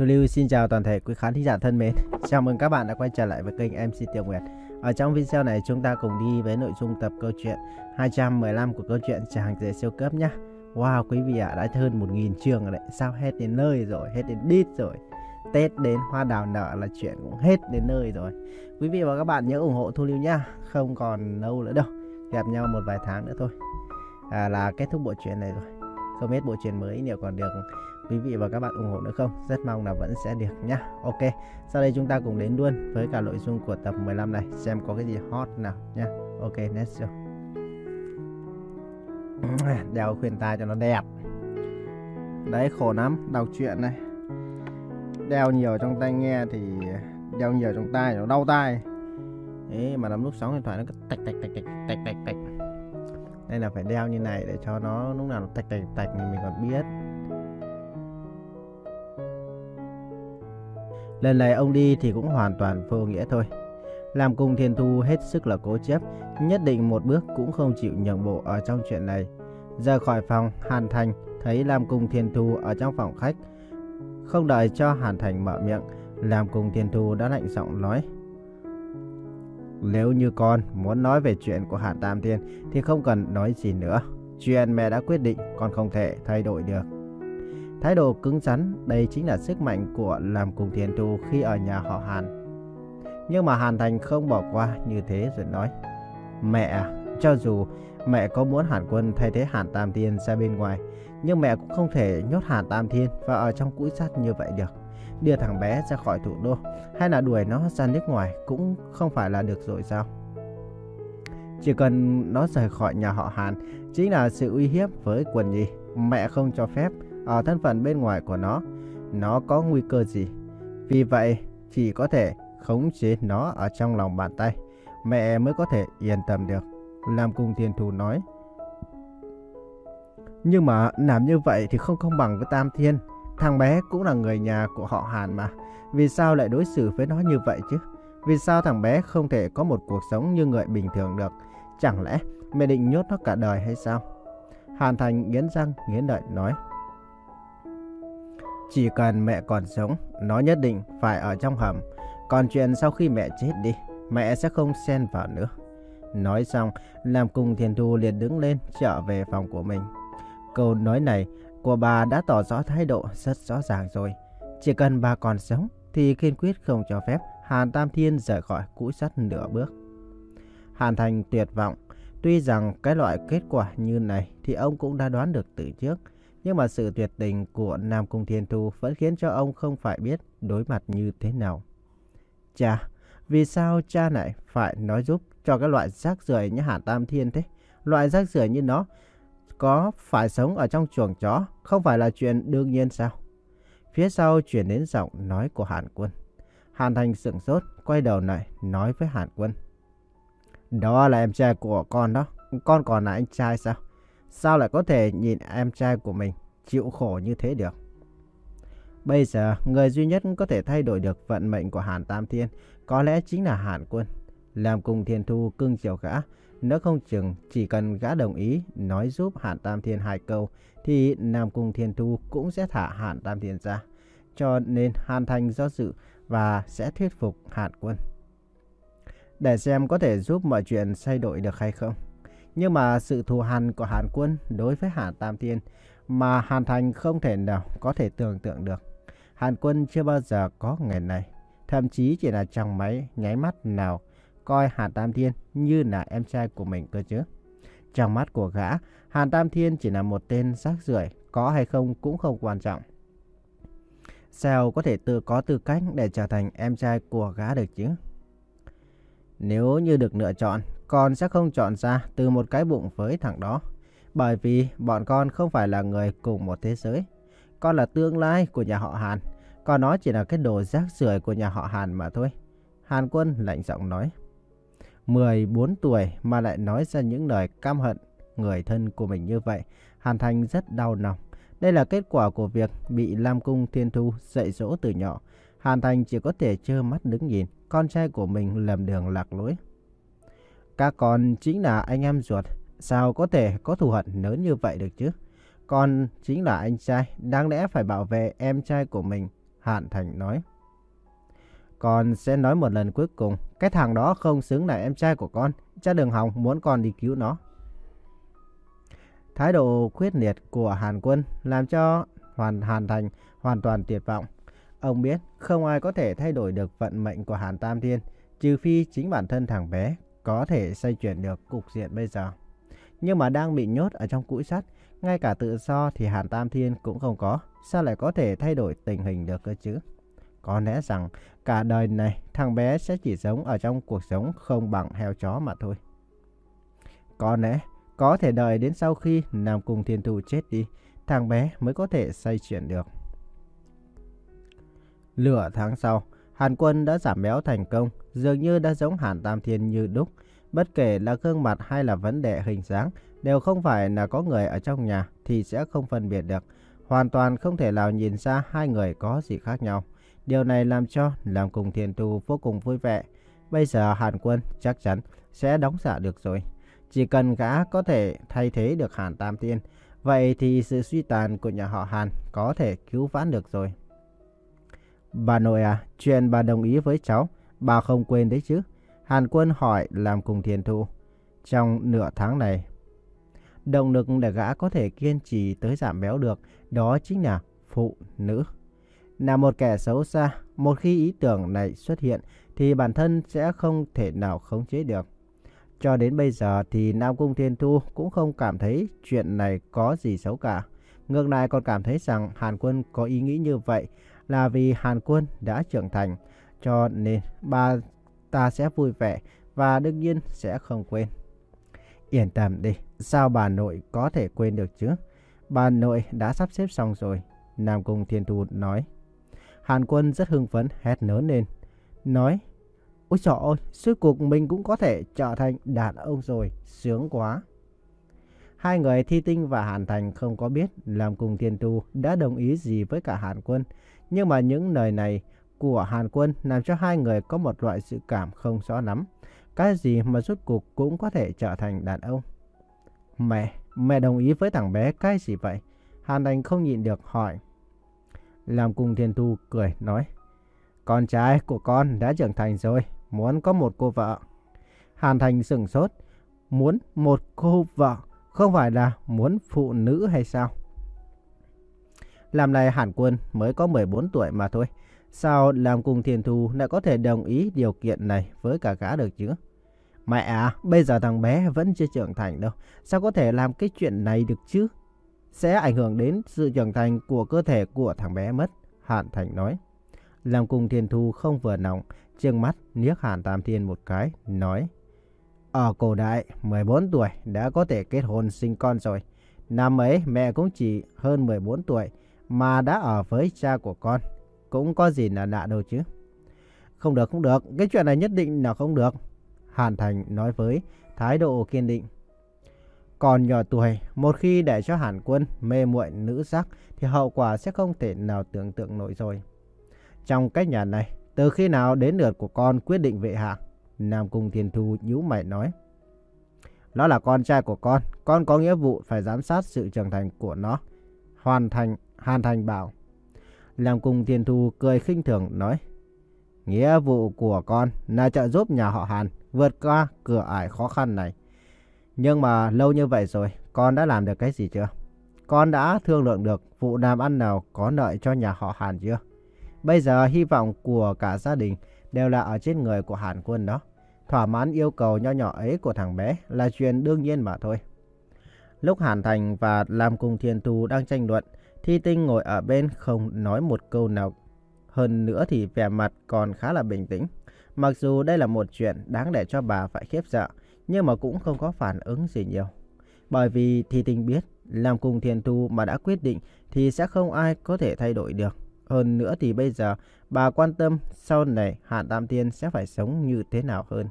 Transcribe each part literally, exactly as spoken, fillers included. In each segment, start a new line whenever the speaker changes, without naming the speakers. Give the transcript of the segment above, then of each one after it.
Thu Lưu xin chào toàn thể quý khán thính giả thân mến. Chào mừng các bạn đã quay trở lại với kênh em xê Tiểu Nguyệt. Ở trong video này chúng ta cùng đi với nội dung tập câu chuyện hai trăm mười lăm của câu chuyện Chàng rể siêu cấp nhé. Wow, quý vị ạ, à, đã hơn một nghìn chương rồi đấy. Sao hết đến nơi rồi, hết đến đít rồi. Tết đến hoa đào nở là chuyện cũng hết đến nơi rồi. Quý vị và các bạn nhớ ủng hộ Thu Lưu nhá. Không còn lâu nữa đâu, gặp nhau một vài tháng nữa thôi à, là kết thúc bộ truyện này rồi. Không biết bộ truyện mới liệu còn được quý vị và các bạn ủng hộ nữa không? Rất mong là vẫn sẽ được nhá. Ok, sau đây chúng ta cùng đến luôn với cả nội dung của tập mười lăm này, xem có cái gì hot nào nhá. Ok, let's go. Đeo khuyên tai cho nó đẹp. Đấy, khổ lắm, đọc truyện này. Đeo nhiều trong tai nghe thì đeo nhiều trong tai nó đau tai. Đấy, mà lắm lúc sóng điện thoại nó cứ tạch tạch tạch tạch tạch tạch tạch. Nên là phải đeo như này để cho nó lúc nào nó tạch tạch tạch thì mình còn biết. Lần này ông đi thì cũng hoàn toàn vô nghĩa thôi. Lam Cung Thiên Thu hết sức là cố chấp, nhất định một bước cũng không chịu nhượng bộ ở trong chuyện này. Rời khỏi phòng, Hàn Thành thấy Lam Cung Thiên Thu ở trong phòng khách. Không đợi cho Hàn Thành mở miệng, Lam Cung Thiên Thu đã lạnh giọng nói: Nếu như con muốn nói về chuyện của Hàn Tam Thiên thì không cần nói gì nữa. Chuyện mẹ đã quyết định, con không thể thay đổi được. Thái độ cứng rắn, đây chính là sức mạnh của Lam Cung Thiên Thu khi ở nhà họ Hàn. Nhưng mà Hàn Thành không bỏ qua như thế rồi nói: Mẹ, cho dù mẹ có muốn Hàn Quân thay thế Hàn Tam Thiên ra bên ngoài, nhưng mẹ cũng không thể nhốt Hàn Tam Thiên vào ở trong cũi sắt như vậy được. Đưa thằng bé ra khỏi thủ đô hay là đuổi nó ra nước ngoài cũng không phải là được rồi sao? Chỉ cần nó rời khỏi nhà họ Hàn chính là sự uy hiếp với Quần Nhi. Mẹ không cho phép ở thân phận bên ngoài của nó, nó có nguy cơ gì. Vì vậy chỉ có thể khống chế nó ở trong lòng bàn tay, mẹ mới có thể yên tâm được. Lam Cung Thiên Thu nói: Nhưng mà làm như vậy thì không công bằng với Tam Thiên. Thằng bé cũng là người nhà của họ Hàn mà. Vì sao lại đối xử với nó như vậy chứ? Vì sao thằng bé không thể có một cuộc sống như người bình thường được? Chẳng lẽ mẹ định nhốt nó cả đời hay sao? Hàn Thành nghiến răng nghiến lợi nói: Chỉ cần mẹ còn sống, nó nhất định phải ở trong hầm. Còn chuyện sau khi mẹ chết đi, mẹ sẽ không xen vào nữa. Nói xong, Lam Cung Thiên Thu liền đứng lên trở về phòng của mình. Câu nói này của bà đã tỏ rõ thái độ rất rõ ràng rồi. Chỉ cần bà còn sống thì kiên quyết không cho phép Hàn Tam Thiên rời khỏi cũi sắt nửa bước. Hàn Thành tuyệt vọng. Tuy rằng cái loại kết quả như này thì ông cũng đã đoán được từ trước, nhưng mà sự tuyệt tình của Lam Cung Thiên Thu vẫn khiến cho ông không phải biết đối mặt như thế nào. Cha, vì sao cha lại phải nói giúp cho cái loại rác rưởi như Hàn Tam Thiên thế? Loại rác rưởi như nó có phải sống ở trong chuồng chó không phải là chuyện đương nhiên sao? Phía sau chuyển đến giọng nói của Hàn Quân. Hàn Thành sửng sốt, quay đầu lại nói với Hàn Quân: Đó là em trai của con đó, con còn là anh trai sao? Sao lại có thể nhìn em trai của mình chịu khổ như thế được? Bây giờ người duy nhất có thể thay đổi được vận mệnh của Hàn Tam Thiên có lẽ chính là Hàn Quân. Lam Cung Thiên Thu cưng chiều gã, nếu không chừng chỉ cần gã đồng ý nói giúp Hàn Tam Thiên hai câu thì Lam Cung Thiên Thu cũng sẽ thả Hàn Tam Thiên ra. Cho nên Hàn Thành do dự và sẽ thuyết phục Hàn Quân để xem có thể giúp mọi chuyện thay đổi được hay không. Nhưng mà sự thù hằn của Hàn Quân đối với Hàn Tam Thiên mà Hàn Thành không thể nào có thể tưởng tượng được. Hàn Quân chưa bao giờ có ngày này, thậm chí chỉ là trong máy nháy mắt nào coi Hàn Tam Thiên như là em trai của mình cơ chứ. Trong mắt của gã, Hàn Tam Thiên chỉ là một tên rác rưởi, có hay không cũng không quan trọng. Sao có thể tự có tư cách để trở thành em trai của gã được chứ? Nếu như được lựa chọn, con sẽ không chọn ra từ một cái bụng với thằng đó. Bởi vì bọn con không phải là người cùng một thế giới. Con là tương lai của nhà họ Hàn, còn nó chỉ là cái đồ rác rưởi của nhà họ Hàn mà thôi. Hàn Quân lạnh giọng nói. mười bốn tuổi mà lại nói ra những lời căm hận người thân của mình như vậy. Hàn Thành rất đau lòng. Đây là kết quả của việc bị Lam Cung Thiên Thu dạy dỗ từ nhỏ. Hàn Thành chỉ có thể trơ mắt đứng nhìn con trai của mình lầm đường lạc lối. Các con chính là anh em ruột, sao có thể có thù hận lớn như vậy được chứ? Con chính là anh trai, đáng lẽ phải bảo vệ em trai của mình Hàn Thành nói. Con sẽ nói một lần cuối cùng, cái thằng đó không xứng là em trai của con, cha đừng hòng muốn con đi cứu nó. Thái độ quyết liệt của Hàn Quân làm cho Hoàn Hàn Thành hoàn toàn tuyệt vọng. Ông biết không ai có thể thay đổi được vận mệnh của Hàn Tam Thiên, trừ phi chính bản thân thằng bé có thể xoay chuyển được cục diện bây giờ. Nhưng mà đang bị nhốt ở trong cũi sắt, ngay cả tự do thì Hàn Tam Thiên cũng không có, sao lại có thể thay đổi tình hình được cơ chứ? Có lẽ rằng cả đời này thằng bé sẽ chỉ sống ở trong cuộc sống không bằng heo chó mà thôi. Có lẽ có thể đợi đến sau khi Nam Cung Thiên Thu chết đi, thằng bé mới có thể xoay chuyển được. Nửa tháng sau, Hàn Quân đã giảm béo thành công, dường như đã giống Hàn Tam Thiên như đúc. Bất kể là gương mặt hay là vấn đề hình dáng, đều không phải là có người ở trong nhà thì sẽ không phân biệt được. Hoàn toàn không thể nào nhìn ra hai người có gì khác nhau. Điều này làm cho Nam Cung Thiên Thu vô cùng vui vẻ. Bây giờ Hàn Quân chắc chắn sẽ đóng giả được rồi. Chỉ cần gã có thể thay thế được Hàn Tam Thiên, vậy thì sự suy tàn của nhà họ Hàn có thể cứu vãn được rồi. Bà nội à, chuyện bà đồng ý với cháu, bà không quên đấy chứ? Hàn Quân hỏi Nam Cung Thiên Thu. Trong nửa tháng này, động lực để gã có thể kiên trì tới giảm béo được, đó chính là phụ nữ. Là một kẻ xấu xa, một khi ý tưởng này xuất hiện thì bản thân sẽ không thể nào khống chế được. Cho đến bây giờ thì Nam Cung Thiên Thu cũng không cảm thấy chuyện này có gì xấu cả. Ngược lại còn cảm thấy rằng Hàn Quân có ý nghĩ như vậy là vì Hàn Quân đã trưởng thành, cho nên bà ta sẽ vui vẻ và đương nhiên sẽ không quên. Yên tâm đi, sao bà nội có thể quên được chứ? Bà nội đã sắp xếp xong rồi, Nam Cung Thiên Thu nói. Hàn Quân rất hưng phấn hét lớn lên, nói: Ôi trời ơi, suốt cuộc mình cũng có thể trở thành đàn ông rồi, sướng quá. Hai người Thi Tinh và Hàn Thành không có biết Nam Cung Thiên Thu đã đồng ý gì với cả Hàn Quân. Nhưng mà những lời này của Hàn Quân làm cho hai người có một loại dự cảm không rõ lắm. Cái gì mà rốt cuộc cũng có thể trở thành đàn ông. Mẹ, mẹ đồng ý với thằng bé cái gì vậy? Hàn Thành không nhịn được hỏi. Nam Cung Thiên Thu cười nói: Con trai của con đã trưởng thành rồi, muốn có một cô vợ. Hàn Thành sửng sốt. Muốn một cô vợ, không phải là muốn phụ nữ hay sao? Làm này Hàn Quân mới có mười bốn tuổi mà thôi. Sao Nam Cung Thiên Thu lại có thể đồng ý điều kiện này với cả gã được chứ? Mẹ à, bây giờ thằng bé vẫn chưa trưởng thành đâu. Sao có thể làm cái chuyện này được chứ? Sẽ ảnh hưởng đến sự trưởng thành của cơ thể của thằng bé mất, Hàn Thành nói. Nam Cung Thiên Thu không vừa lòng, trừng mắt liếc Hàn Tam Thiên một cái, nói: Ở cổ đại, mười bốn tuổi đã có thể kết hôn sinh con rồi. Năm ấy mẹ cũng chỉ hơn mười bốn tuổi mà đã ở với cha của con. Cũng có gì là lạ đâu chứ. Không được, không được, cái chuyện này nhất định là không được, Hàn Thành nói với thái độ kiên định. Còn nhỏ tuổi, một khi để cho Hàn Quân mê muội nữ sắc thì hậu quả sẽ không thể nào tưởng tượng nổi rồi. Trong cách nhà này, từ khi nào đến lượt của con quyết định vệ hạ? Nam Cung Thiên Thu nhíu mày nói. Nó là con trai của con, con có nghĩa vụ phải giám sát sự trưởng thành của nó, Hoàn Thành, Hàn Thành bảo. Nam Cung Thiên Thu cười khinh thường nói. Nghĩa vụ của con là trợ giúp nhà họ Hàn vượt qua cửa ải khó khăn này. Nhưng mà lâu như vậy rồi, con đã làm được cái gì chưa? Con đã thương lượng được vụ làm ăn nào có lợi cho nhà họ Hàn chưa? Bây giờ hy vọng của cả gia đình đều là ở trên người của Hàn Quân đó. Thỏa mãn yêu cầu nho nhỏ ấy của thằng bé là chuyện đương nhiên mà thôi. Lúc Hàn Thành và Nam Cung Thiên Thu đang tranh luận, Thi Tinh ngồi ở bên không nói một câu nào. Hơn nữa thì vẻ mặt còn khá là bình tĩnh. Mặc dù đây là một chuyện đáng để cho bà phải khiếp sợ, nhưng mà cũng không có phản ứng gì nhiều. Bởi vì Thi Tinh biết Nam Cung Thiên Thu mà đã quyết định thì sẽ không ai có thể thay đổi được. Hơn nữa thì bây giờ bà quan tâm sau này Hàn Tam Thiên sẽ phải sống như thế nào hơn.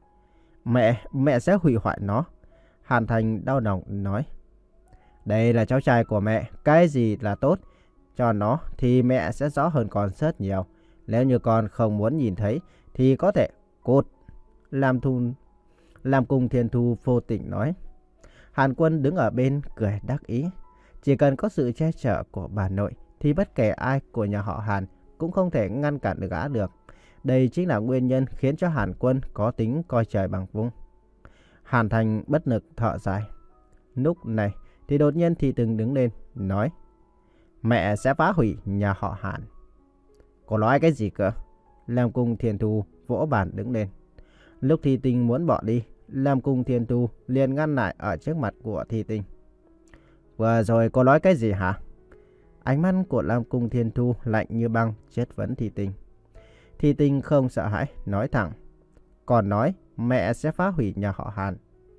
Mẹ, mẹ sẽ hủy hoại nó, Hàn Thành đau lòng nói. Đây là cháu trai của mẹ, cái gì là tốt cho nó thì mẹ sẽ rõ hơn con rất nhiều. Nếu như con không muốn nhìn thấy thì có thể cút, Làm thun Nam Cung Thiên Thu vô tình nói. Hàn Quân đứng ở bên cười đắc ý. Chỉ cần có sự che chở của bà nội thì bất kể ai của nhà họ Hàn cũng không thể ngăn cản được gã được. Đây chính là nguyên nhân khiến cho Hàn Quân có tính coi trời bằng vung. Hàn Thành bất lực thở dài. Lúc này thì đột nhiên Thi Tinh đứng lên, nói: Mẹ sẽ phá hủy nhà họ Hàn. Cô nói cái gì cơ? Lam Cung Thiên Thu vỗ bàn đứng lên. Lúc Thi Tinh muốn bỏ đi, Lam Cung Thiên Thu liền ngăn lại ở trước mặt của Thi Tinh. Vừa rồi cô nói cái gì hả? Ánh mắt của Lam Cung Thiên Thu lạnh như băng, chất vấn Thi Tinh. Thi Tinh không sợ hãi, nói thẳng: Còn nói mẹ sẽ phá hủy nhà họ Hàn.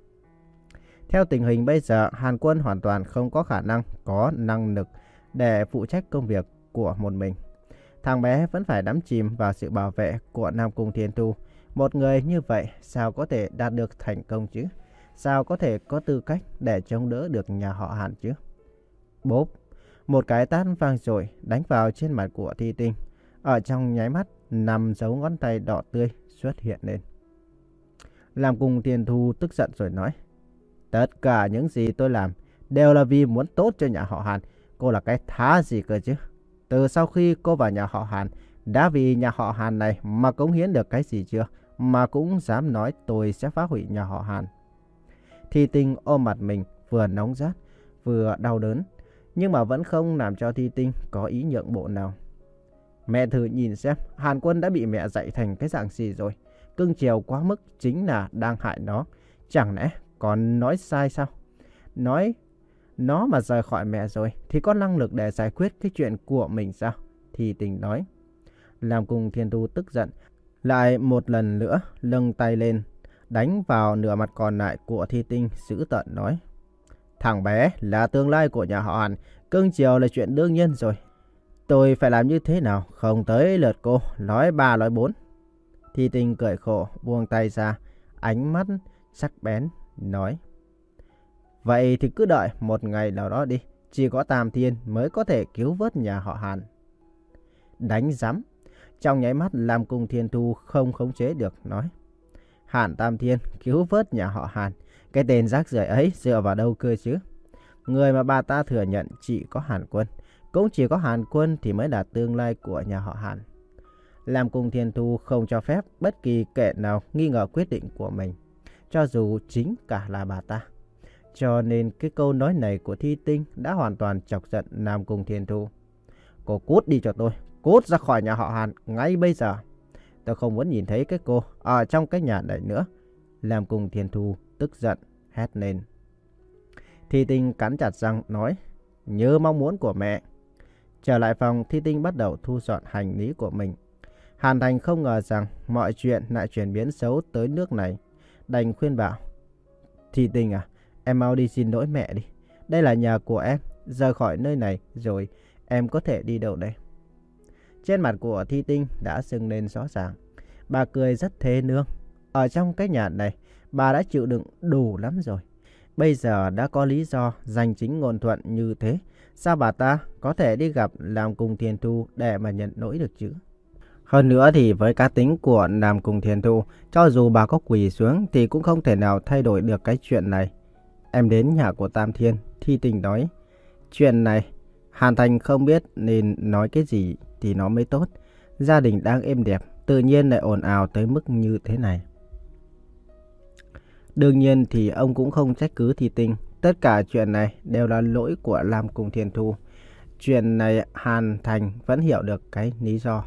Theo tình hình bây giờ, Hàn Quân hoàn toàn không có khả năng có năng lực để phụ trách công việc của một mình. Thằng bé vẫn phải đắm chìm vào sự bảo vệ của Nam Cung Thiên Thu. Một người như vậy sao có thể đạt được thành công chứ? Sao có thể có tư cách để chống đỡ được nhà họ Hàn chứ? Bốp! Một cái tát vang dội đánh vào trên mặt của Thi Tinh. Ở trong nháy mắt, năm dấu ngón tay đỏ tươi xuất hiện lên. Lam Cung Thiên Thu tức giận rồi nói: Tất cả những gì tôi làm đều là vì muốn tốt cho nhà họ Hàn. Cô là cái thá gì cơ chứ? Từ sau khi cô vào nhà họ Hàn, đã vì nhà họ Hàn này mà cống hiến được cái gì chưa? Mà cũng dám nói tôi sẽ phá hủy nhà họ Hàn. Thi Tinh ôm mặt mình, vừa nóng rát, vừa đau đớn. Nhưng mà vẫn không làm cho Thi Tinh có ý nhượng bộ nào. Mẹ thử nhìn xem, Hàn Quân đã bị mẹ dạy thành cái dạng gì rồi. Cưng chiều quá mức chính là đang hại nó. Chẳng lẽ còn nói sai sao? Nói nó mà rời khỏi mẹ rồi thì có năng lực để giải quyết cái chuyện của mình sao? Thi Tinh nói. Lam Cung Thiên Thu tức giận, lại một lần nữa lưng tay lên, đánh vào nửa mặt còn lại của Thi Tinh, dữ tợn nói: Thằng bé là tương lai của nhà họ Hàn, cưng chiều là chuyện đương nhiên rồi. Tôi phải làm như thế nào? Không tới lượt cô nói ba nói bốn. Thi Tinh cười khổ, buông tay ra, ánh mắt sắc bén nói: Vậy thì cứ đợi một ngày nào đó đi. Chỉ có Tam Thiên mới có thể cứu vớt nhà họ Hàn. Đánh rắm! Trong nháy mắt, Lam Cung Thiên Thu không khống chế được, nói: Hàn Tam Thiên cứu vớt nhà họ Hàn? Cái tên rác rưởi ấy dựa vào đâu cơ chứ? Người mà bà ta thừa nhận chỉ có Hàn Quân. Cũng chỉ có Hàn Quân thì mới là tương lai của nhà họ Hàn. Lam Cung Thiên Thu không cho phép bất kỳ kẻ nào nghi ngờ quyết định của mình, cho dù chính cả là bà ta. Cho nên cái câu nói này của Thi Tinh đã hoàn toàn chọc giận Lam Cung Thiên Thu. Cô cút đi cho tôi, cút ra khỏi nhà họ Hàn ngay bây giờ. Tôi không muốn nhìn thấy cái cô ở trong cái nhà này nữa. Lam Cung Thiên Thu tức giận hét lên. Thi Tinh cắn chặt răng nói: Như mong muốn của mẹ. Trở lại phòng, Thi Tinh bắt đầu thu dọn hành lý của mình. Hàn Thành không ngờ rằng mọi chuyện lại chuyển biến xấu tới nước này, đành khuyên bảo: Thi Tinh à, em mau đi xin lỗi mẹ đi. Đây là nhà của em, rời khỏi nơi này rồi em có thể đi đâu đây? Trên mặt của Thi Tinh đã sưng lên rõ ràng. Bà cười rất thê nương. Ở trong cái nhà này, bà đã chịu đựng đủ lắm rồi. Bây giờ đã có lý do danh chính ngôn thuận như thế, sao bà ta có thể đi gặp Nam Cung Thiên Thu để mà nhận lỗi được chứ? Hơn nữa thì với cá tính của Nam Cung Thiên Thu, cho dù bà có quỳ xuống thì cũng không thể nào thay đổi được cái chuyện này. Em đến nhà của Tam Thiên, Thi Tinh nói. Chuyện này, Hàn Thành không biết nên nói cái gì thì nó mới tốt. Gia đình đang êm đẹp, tự nhiên lại ồn ào tới mức như thế này. Đương nhiên thì ông cũng không trách cứ Thi Tinh. Tất cả chuyện này đều là lỗi của Lam Cung Thiên Thu. Chuyện này Hàn Thành vẫn hiểu được cái lý do.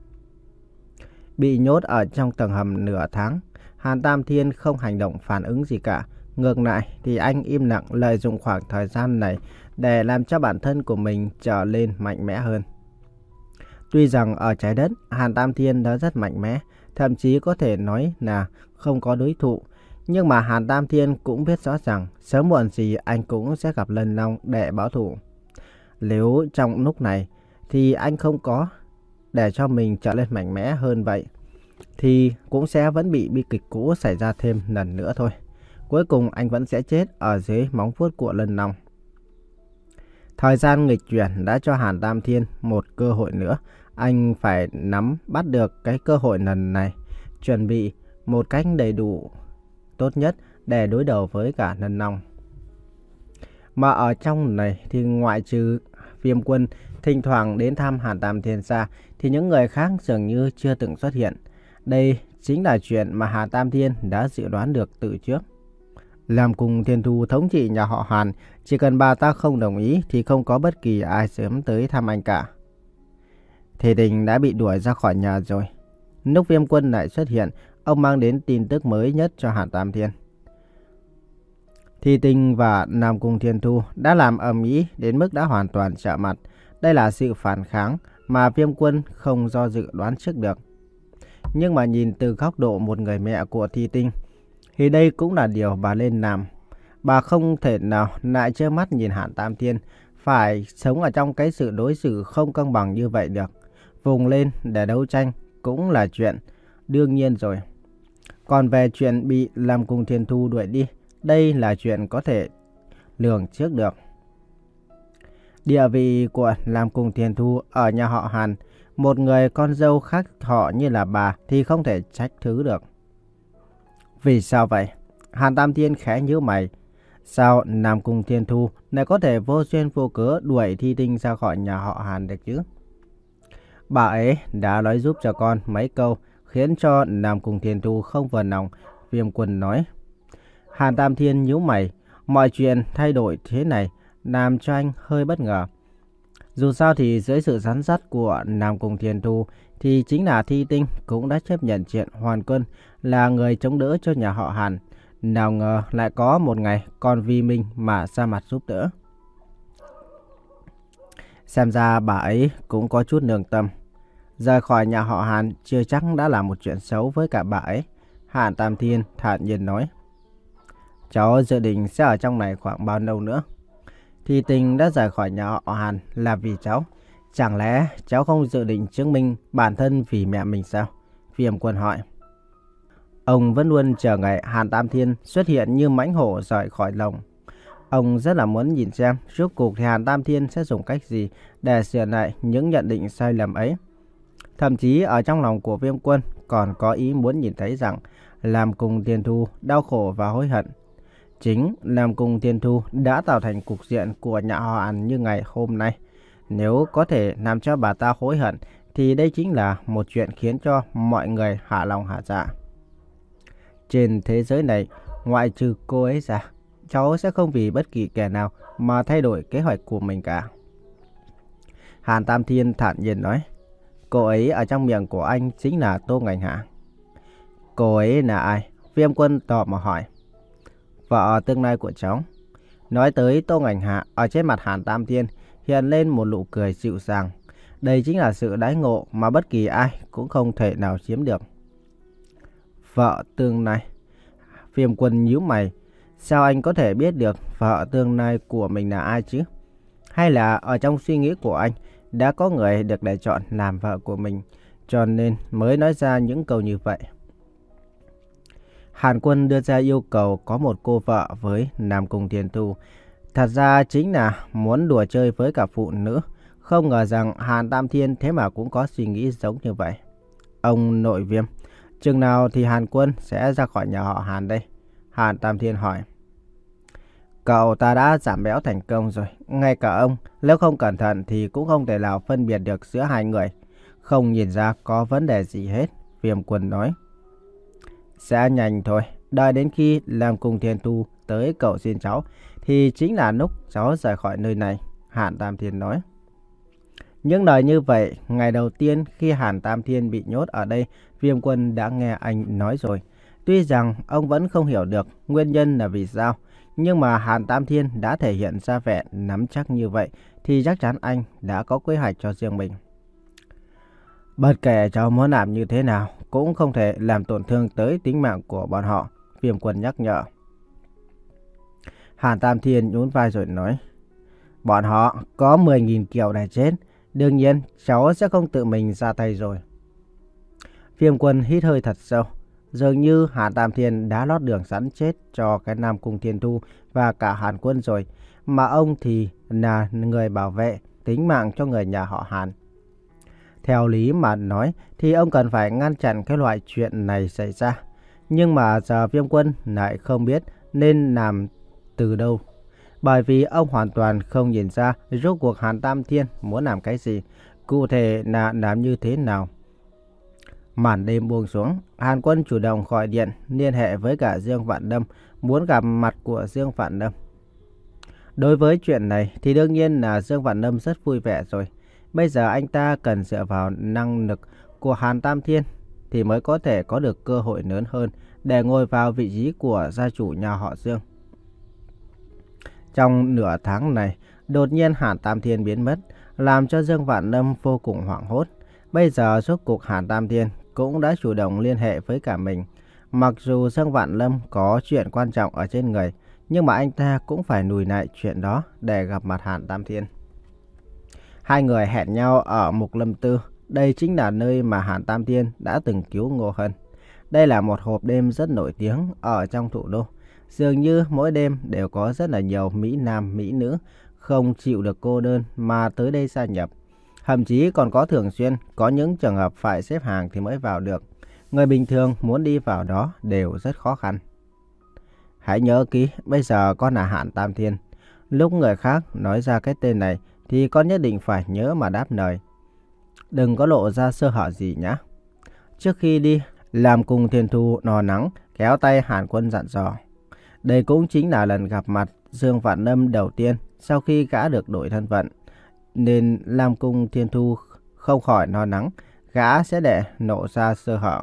Bị nhốt ở trong tầng hầm nửa tháng, Hàn Tam Thiên không hành động phản ứng gì cả. Ngược lại thì anh im lặng lợi dụng khoảng thời gian này để làm cho bản thân của mình trở lên mạnh mẽ hơn. Tuy rằng ở trái đất, Hàn Tam Thiên đã rất mạnh mẽ, thậm chí có thể nói là không có đối thủ. Nhưng mà Hàn Tam Thiên cũng biết rõ rằng sớm muộn gì anh cũng sẽ gặp Lân Long để báo thù. Nếu trong lúc này thì anh không có để cho mình trở lên mạnh mẽ hơn vậy, thì cũng sẽ vẫn bị bi kịch cũ xảy ra thêm lần nữa thôi. Cuối cùng anh vẫn sẽ chết ở dưới móng vuốt của Lân Long. Thời gian nghịch chuyển đã cho Hàn Tam Thiên một cơ hội nữa. Anh phải nắm bắt được cái cơ hội lần này, chuẩn bị một cách đầy đủ tốt nhất để đối đầu với cả Lân Long. Mà ở trong này thì ngoại trừ Viêm Quân thỉnh thoảng đến thăm Hàn Tam Thiên ra, thì những người khác dường như chưa từng xuất hiện. Đây chính là chuyện mà Hàn Tam Thiên đã dự đoán được từ trước. Làm cùng Thiên Thu thống trị nhà họ Hàn, chỉ cần bà ta không đồng ý thì không có bất kỳ ai dám tới thăm anh cả. Thì Tình đã bị đuổi ra khỏi nhà rồi. Lúc Viêm Quân lại xuất hiện, ông mang đến tin tức mới nhất cho Hàn Tam Thiên. Thì Tình và Nam Cung Thiên Thu đã làm ầm ĩ đến mức đã hoàn toàn chạm mặt. Đây là sự phản kháng mà Viêm Quân không do dự đoán trước được. Nhưng mà nhìn từ góc độ một người mẹ của Thi Tinh, thì đây cũng là điều bà lên làm. Bà không thể nào lại trơ mắt nhìn Hàn Tam Thiên phải sống ở trong cái sự đối xử không công bằng như vậy được. Vùng lên để đấu tranh cũng là chuyện đương nhiên rồi. Còn về chuyện bị Nam Cung Thiên Thu đuổi đi, đây là chuyện có thể lường trước được. Địa vị của Nam Cung Thiên Thu ở nhà họ Hàn, một người con dâu khác họ như là bà thì không thể trách thứ được. Vì sao vậy? Hàn Tam Thiên khẽ nhíu mày. Sao Nam Cung Thiên Thu lại có thể vô duyên vô cớ đuổi Thi Tinh ra khỏi nhà họ Hàn được chứ? Bà ấy đã nói giúp cho con mấy câu khiến cho Nam Cung Thiên Thu không vừa lòng. Viêm Quân nói. Hàn Tam Thiên nhíu mày. Mọi chuyện thay đổi thế này làm cho anh hơi bất ngờ. Dù sao thì dưới sự dẫn dắt của Nam Cung Thiên Thu thì chính là Thi Tinh cũng đã chấp nhận chuyện Hoàn Quân là người chống đỡ cho nhà họ Hàn. Nào ngờ lại có một ngày còn vì mình mà ra mặt giúp đỡ. Xem ra bà ấy cũng có chút nương tâm. Rời khỏi nhà họ Hàn chưa chắc đã là một chuyện xấu với cả bà ấy. Hàn Tam Thiên thản nhiên nói. Cháu dự định sẽ ở trong này khoảng bao lâu nữa? Thi Tinh đã rời khỏi nhà họ Hàn là vì cháu. Chẳng lẽ cháu không dự định chứng minh bản thân vì mẹ mình sao? Viêm Quân hỏi. Ông vẫn luôn chờ ngày Hàn Tam Thiên xuất hiện như mãnh hổ rời khỏi lồng. Ông rất là muốn nhìn xem rốt cuộc thì Hàn Tam Thiên sẽ dùng cách gì để sửa lại những nhận định sai lầm ấy. Thậm chí ở trong lòng của Viêm Quân còn có ý muốn nhìn thấy rằng Nam Cung Thiên Thu đau khổ và hối hận. Chính Nam Cung Thiên Thu đã tạo thành cục diện của nhà họ Hàn như ngày hôm nay. Nếu có thể làm cho bà ta hối hận thì đây chính là một chuyện khiến cho mọi người hạ lòng hạ dạ. Trên thế giới này, ngoại trừ cô ấy ra, cháu sẽ không vì bất kỳ kẻ nào mà thay đổi kế hoạch của mình cả. Hàn Tam Thiên thản nhiên nói. Cô ấy ở trong miệng của anh chính là Tô Ngành Hạ. Cô ấy là ai? Viêm Quân tò mò hỏi. Vợ tương lai của cháu. Nói tới Tô Ngành Hạ, ở trên mặt Hàn Tam Thiên hiện lên một nụ cười dịu dàng. Đây chính là sự đãi ngộ mà bất kỳ ai cũng không thể nào chiếm được. Vợ tương lai. Viêm Quân nhíu mày. Sao anh có thể biết được vợ tương lai của mình là ai chứ? Hay là ở trong suy nghĩ của anh đã có người được lựa chọn làm vợ của mình, cho nên mới nói ra những câu như vậy? Hàn Quân đưa ra yêu cầu có một cô vợ với Nam Cung Thiên Thu. Thật ra chính là muốn đùa chơi với cả phụ nữ. Không ngờ rằng Hàn Tam Thiên thế mà cũng có suy nghĩ giống như vậy. Ông nội Viêm, chừng nào thì Hàn Quân sẽ ra khỏi nhà họ Hàn đây? Hàn Tam Thiên hỏi. Cậu ta đã giảm béo thành công rồi. Ngay cả ông, nếu không cẩn thận thì cũng không thể nào phân biệt được giữa hai người. Không nhìn ra có vấn đề gì hết, Viêm Quân nói. Sẽ nhanh thôi. Đợi đến khi Nam Cung Thiên Thu tới cầu xin cháu thì chính là lúc cháu rời khỏi nơi này, Hàn Tam Thiên nói. Những lời như vậy, ngày đầu tiên khi Hàn Tam Thiên bị nhốt ở đây, Viêm Quân đã nghe anh nói rồi. Tuy rằng ông vẫn không hiểu được nguyên nhân là vì sao, nhưng mà Hàn Tam Thiên đã thể hiện ra vẻ nắm chắc như vậy thì chắc chắn anh đã có kế hoạch cho riêng mình. Bất kể cháu muốn làm như thế nào cũng không thể làm tổn thương tới tính mạng của bọn họ, Viêm Quân nhắc nhở. Hàn Tam Thiên nhún vai rồi nói. Bọn họ có mười nghìn kiểu để chết. Đương nhiên cháu sẽ không tự mình ra tay rồi. Viêm Quân hít hơi thật sâu. Dường như Hàn Tam Thiên đã lót đường sẵn chết cho cái Nam Cung Thiên Thu và cả Hàn Quân rồi. Mà ông thì là người bảo vệ tính mạng cho người nhà họ Hàn. Theo lý mà nói thì ông cần phải ngăn chặn cái loại chuyện này xảy ra. Nhưng mà giờ Viêm Quân lại không biết nên làm từ đâu. Bởi vì ông hoàn toàn không nhìn ra rốt cuộc Hàn Tam Thiên muốn làm cái gì. Cụ thể là làm như thế nào? Màn đêm buông xuống, Hàn Quân chủ động gọi điện liên hệ với cả Dương Vạn Lâm, muốn gặp mặt của Dương Vạn Lâm. Đối với chuyện này thì đương nhiên là Dương Vạn Lâm rất vui vẻ rồi. Bây giờ anh ta cần dựa vào năng lực của Hàn Tam Thiên thì mới có thể có được cơ hội lớn hơn để ngồi vào vị trí của gia chủ nhà họ Dương. Trong nửa tháng này, đột nhiên Hàn Tam Thiên biến mất, làm cho Dương Vạn Lâm vô cùng hoảng hốt. Bây giờ rốt cuộc Hàn Tam Thiên cũng đã chủ động liên hệ với cả mình. Mặc dù Dương Vạn Lâm có chuyện quan trọng ở trên người, nhưng mà anh ta cũng phải lùi lại chuyện đó để gặp mặt Hàn Tam Thiên. Hai người hẹn nhau ở Mục Lâm Tư. Đây chính là nơi mà Hàn Tam Thiên đã từng cứu Ngô Hân. Đây là một hộp đêm rất nổi tiếng ở trong thủ đô. Dường như mỗi đêm đều có rất là nhiều mỹ nam mỹ nữ không chịu được cô đơn mà tới đây gia nhập. Thậm chí còn có thường xuyên có những trường hợp phải xếp hàng thì mới vào được. Người bình thường muốn đi vào đó đều rất khó khăn. Hãy nhớ kỹ, bây giờ con là Hàn Tam Thiên. Lúc người khác nói ra cái tên này thì con nhất định phải nhớ mà đáp lời. Đừng có lộ ra sơ hở gì nhé. Trước khi đi, Lam Cung Thiên Thu no nắng kéo tay Hàn Quân dặn dò. Đây cũng chính là lần gặp mặt Dương Vạn Lâm đầu tiên sau khi gã được đổi thân phận, nên Lam Cung Thiên Thu không khỏi lo lắng gã sẽ để lộ ra sơ hở.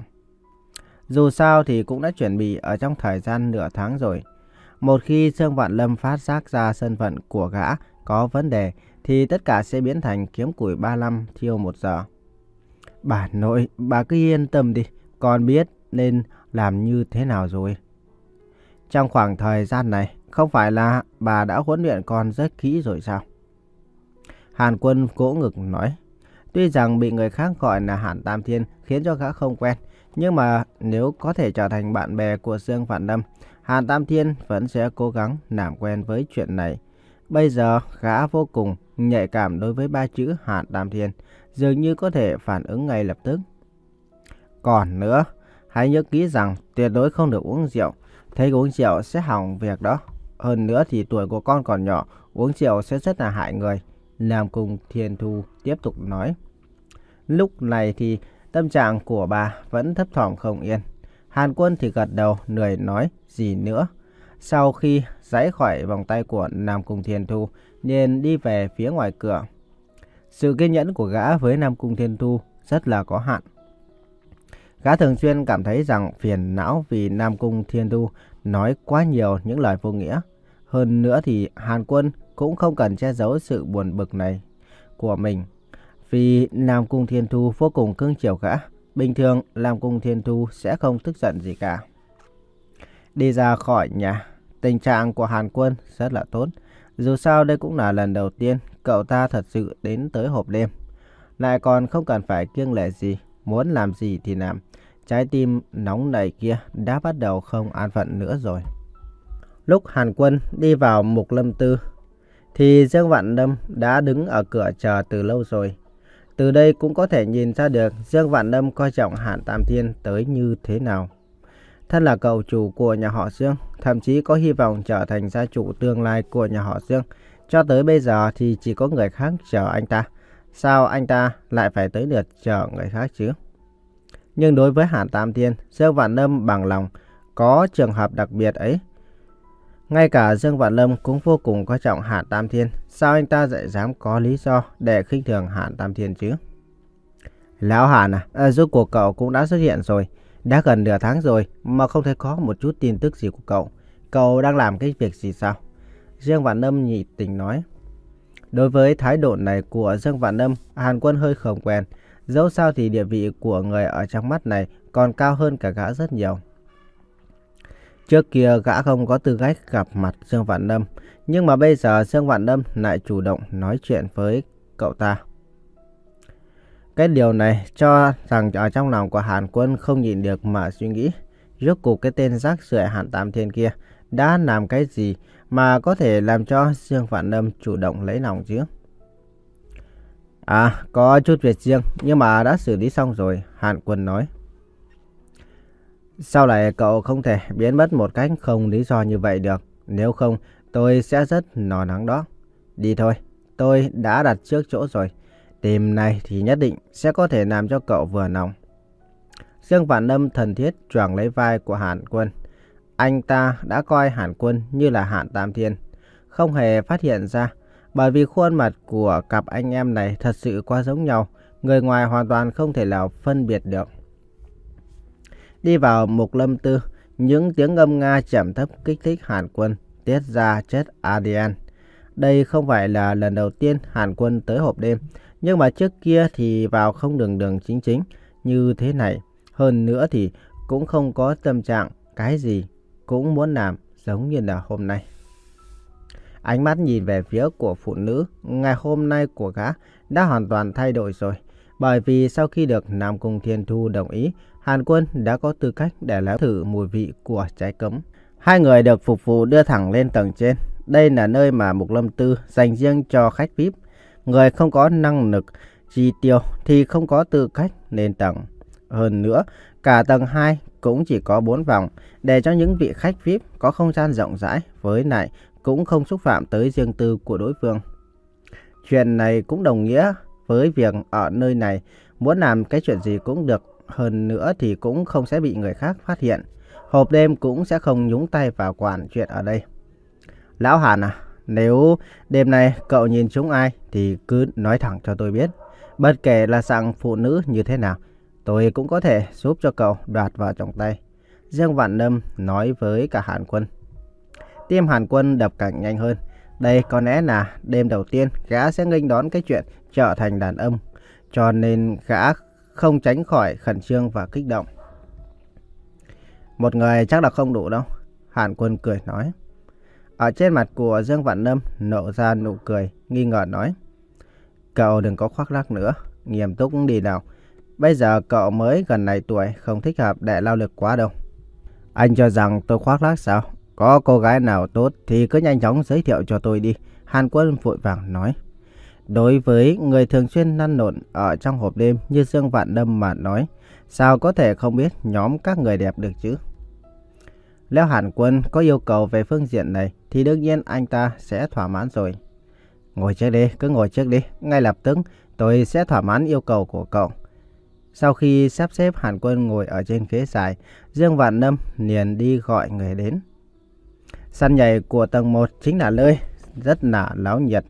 Dù sao thì cũng đã chuẩn bị ở trong thời gian nửa tháng rồi. Một khi Dương Vạn Lâm phát giác ra thân phận của gã có vấn đề thì tất cả sẽ biến thành kiếm củi ba năm thiêu một giờ. Bà nội, bà cứ yên tâm đi, con biết nên làm như thế nào rồi. Trong khoảng thời gian này, không phải là bà đã huấn luyện con rất kỹ rồi sao? Hàn Quân vỗ ngực nói. Tuy rằng bị người khác gọi là Hàn Tam Thiên khiến cho gã không quen, nhưng mà nếu có thể trở thành bạn bè của Dương Vạn Lâm, Hàn Tam Thiên vẫn sẽ cố gắng làm quen với chuyện này. Bây giờ gã vô cùng nhạy cảm đối với ba chữ Hàn Tam Thiên, dường như có thể phản ứng ngay lập tức. Còn nữa, hãy nhớ kỹ rằng tuyệt đối không được uống rượu. Thấy uống rượu sẽ hỏng việc đó. Hơn nữa thì tuổi của con còn nhỏ, uống rượu sẽ rất là hại người. Lam Cung Thiên Thu tiếp tục nói. Lúc này thì tâm trạng của bà vẫn thấp thỏm không yên. Hàn Quân thì gật đầu, lười nói gì nữa. Sau khi giãy khỏi vòng tay của Nam Cung Thiên Thu, liền đi về phía ngoài cửa. Sự kiên nhẫn của gã với Nam Cung Thiên Thu rất là có hạn. Gã thường xuyên cảm thấy rằng phiền não vì Nam Cung Thiên Thu nói quá nhiều những lời vô nghĩa. Hơn nữa thì Hàn Quân cũng không cần che giấu sự buồn bực này của mình. Vì Nam Cung Thiên Thu vô cùng cưng chiều gã. Bình thường Nam Cung Thiên Thu sẽ không tức giận gì cả. Đi ra khỏi nhà, tình trạng của Hàn Quân rất là tốt. Dù sao đây cũng là lần đầu tiên cậu ta thật sự đến tới hộp đêm. Lại còn không cần phải kiêng lệ gì, muốn làm gì thì làm. Trái tim nóng nảy kia đã bắt đầu không an phận nữa rồi. Lúc Hàn Quân đi vào Mục Lâm Tư thì Dương Vạn Lâm đã đứng ở cửa chờ từ lâu rồi. Từ đây cũng có thể nhìn ra được Dương Vạn Lâm coi trọng Hàn Tam Thiên tới như thế nào. Thân là cậu chủ của nhà họ Dương, thậm chí có hy vọng trở thành gia chủ tương lai của nhà họ Dương. Cho tới bây giờ thì chỉ có người khác chờ anh ta. Sao anh ta lại phải tới lượt chờ người khác chứ? Nhưng đối với Hàn Tam Thiên, Dương Vạn Lâm bằng lòng có trường hợp đặc biệt ấy. Ngay cả Dương Vạn Lâm cũng vô cùng coi trọng Hàn Tam Thiên. Sao anh ta lại dám có lý do để khinh thường Hàn Tam Thiên chứ? Lão Hàn à, à rốt cuộc cậu cũng đã xuất hiện rồi. Đã gần nửa tháng rồi mà không thấy có một chút tin tức gì của cậu. Cậu đang làm cái việc gì sao? Dương Vạn Lâm nhiệt tình nói. Đối với thái độ này của Dương Vạn Lâm, Hàn Quân hơi không quen. Dẫu sao thì địa vị của người ở trong mắt này còn cao hơn cả gã rất nhiều. Trước kia gã không có tư cách gặp mặt Dương Vạn Lâm, nhưng mà bây giờ Dương Vạn Lâm lại chủ động nói chuyện với cậu ta. Cái điều này cho rằng ở trong lòng của Hàn Quân không nhịn được mà suy nghĩ. Rốt cuộc cái tên rác rưởi Hàn Tam Thiên kia đã làm cái gì mà có thể làm cho Dương Vạn Lâm chủ động lấy lòng chứ? À, có chút việc riêng nhưng mà đã xử lý xong rồi, Hàn Quân nói. Sau này cậu không thể biến mất một cách không lý do như vậy được. Nếu không tôi sẽ rất lo lắng đó. Đi thôi, tôi đã đặt trước chỗ rồi. Đêm nay thì nhất định sẽ có thể làm cho cậu vừa lòng. Dương Vạn Lâm thân thiết choàng lấy vai của Hàn Quân. Anh ta đã coi Hàn Quân như là Hàn Tam Thiên, không hề phát hiện ra, bởi vì khuôn mặt của cặp anh em này thật sự quá giống nhau, người ngoài hoàn toàn không thể nào phân biệt được. Đi vào Mục Lâm Tư, những tiếng ngâm nga trầm thấp kích thích Hàn Quân tiết ra chất adrenaline. Đây không phải là lần đầu tiên Hàn Quân tới hộp đêm, nhưng mà trước kia thì vào không đường đường chính chính như thế này. Hơn nữa thì cũng không có tâm trạng cái gì cũng muốn làm giống như là hôm nay. Ánh mắt nhìn về phía của phụ nữ ngày hôm nay của gã đã hoàn toàn thay đổi rồi. Bởi vì sau khi được Nam Cung Thiên Thu đồng ý, Hàn Quân đã có tư cách để nếm thử mùi vị của trái cấm. Hai người được phục vụ đưa thẳng lên tầng trên. Đây là nơi mà Mục Lâm Tư dành riêng cho khách vi ai pi. Người không có năng lực chi tiêu thì không có tư cách lên tầng. Hơn nữa, cả tầng hai cũng chỉ có bốn phòng để cho những vị khách vi ai pi có không gian rộng rãi, với lại cũng không xúc phạm tới riêng tư của đối phương. Chuyện này cũng đồng nghĩa với việc ở nơi này muốn làm cái chuyện gì cũng được, hơn nữa thì cũng không sẽ bị người khác phát hiện. Hộp đêm cũng sẽ không nhúng tay vào quản chuyện ở đây. Lão Hàn à, nếu đêm nay cậu nhìn chúng ai thì cứ nói thẳng cho tôi biết. Bất kể là dạng phụ nữ như thế nào, tôi cũng có thể giúp cho cậu đoạt vào trong tay. Dương Vạn Lâm nói với cả Hàn Quân. Tim Hàn Quân đập càng nhanh hơn. Đây có lẽ là đêm đầu tiên gã sẽ nghênh đón cái chuyện trở thành đàn ông, cho nên gã không tránh khỏi khẩn trương và kích động. Một người chắc là không đủ đâu, Hàn Quân cười nói. Ở trên mặt của Dương Vạn Lâm nở ra nụ cười, nghi ngờ nói. Cậu đừng có khoác lác nữa, nghiêm túc đi nào. Bây giờ cậu mới gần này tuổi, không thích hợp để lao lực quá đâu. Anh cho rằng tôi khoác lác sao? Có cô gái nào tốt thì cứ nhanh chóng giới thiệu cho tôi đi, Hàn Quân vội vàng nói. Đối với người thường xuyên lăn lộn ở trong hộp đêm như Dương Vạn Lâm mà nói, sao có thể không biết nhóm các người đẹp được chứ? Nếu Hàn Quân có yêu cầu về phương diện này thì đương nhiên anh ta sẽ thỏa mãn rồi. Ngồi trước đi, cứ ngồi trước đi, ngay lập tức tôi sẽ thỏa mãn yêu cầu của cậu. Sau khi sắp xếp Hàn Quân ngồi ở trên ghế dài, Dương Vạn Lâm liền đi gọi người đến. Sân nhảy của tầng một chính là nơi rất là náo nhiệt.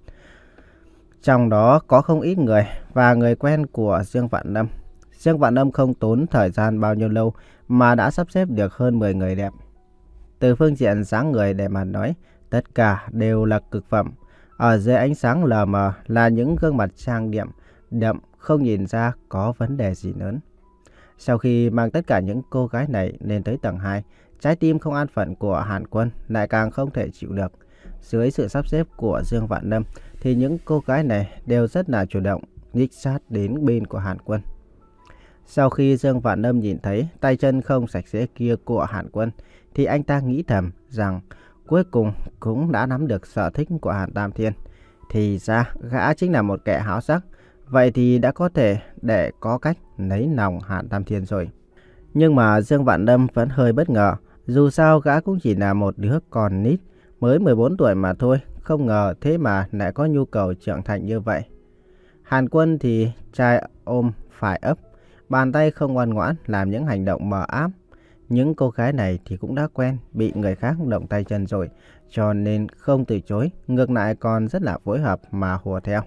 Trong đó có không ít người và người quen của Dương Vạn Lâm. Dương Vạn Lâm không tốn thời gian bao nhiêu lâu mà đã sắp xếp được hơn mười người đẹp. Từ phương diện dáng người để mà nói, tất cả đều là cực phẩm. Ở dưới ánh sáng lờ mờ là những gương mặt trang điểm, đậm, không nhìn ra có vấn đề gì lớn. Sau khi mang tất cả những cô gái này lên tới tầng hai, trái tim không an phận của Hàn Quân lại càng không thể chịu được. Dưới sự sắp xếp của Dương Vạn Lâm thì những cô gái này đều rất là chủ động, nhích sát đến bên của Hàn Quân. Sau khi Dương Vạn Lâm nhìn thấy tay chân không sạch sẽ kia của Hàn Quân thì anh ta nghĩ thầm rằng cuối cùng cũng đã nắm được sở thích của Hàn Tam Thiên. Thì ra gã chính là một kẻ háo sắc, vậy thì đã có thể để có cách lấy lòng Hàn Tam Thiên rồi. Nhưng mà Dương Vạn Lâm vẫn hơi bất ngờ, dù sao gã cũng chỉ là một đứa con nít, mới mười bốn tuổi mà thôi, không ngờ thế mà lại có nhu cầu trưởng thành như vậy. Hàn Quân thì trai ôm phải ấp, bàn tay không ngoan ngoãn làm những hành động mờ ám. Những cô gái này thì cũng đã quen bị người khác động tay chân rồi, cho nên không từ chối, ngược lại còn rất là phối hợp mà hùa theo.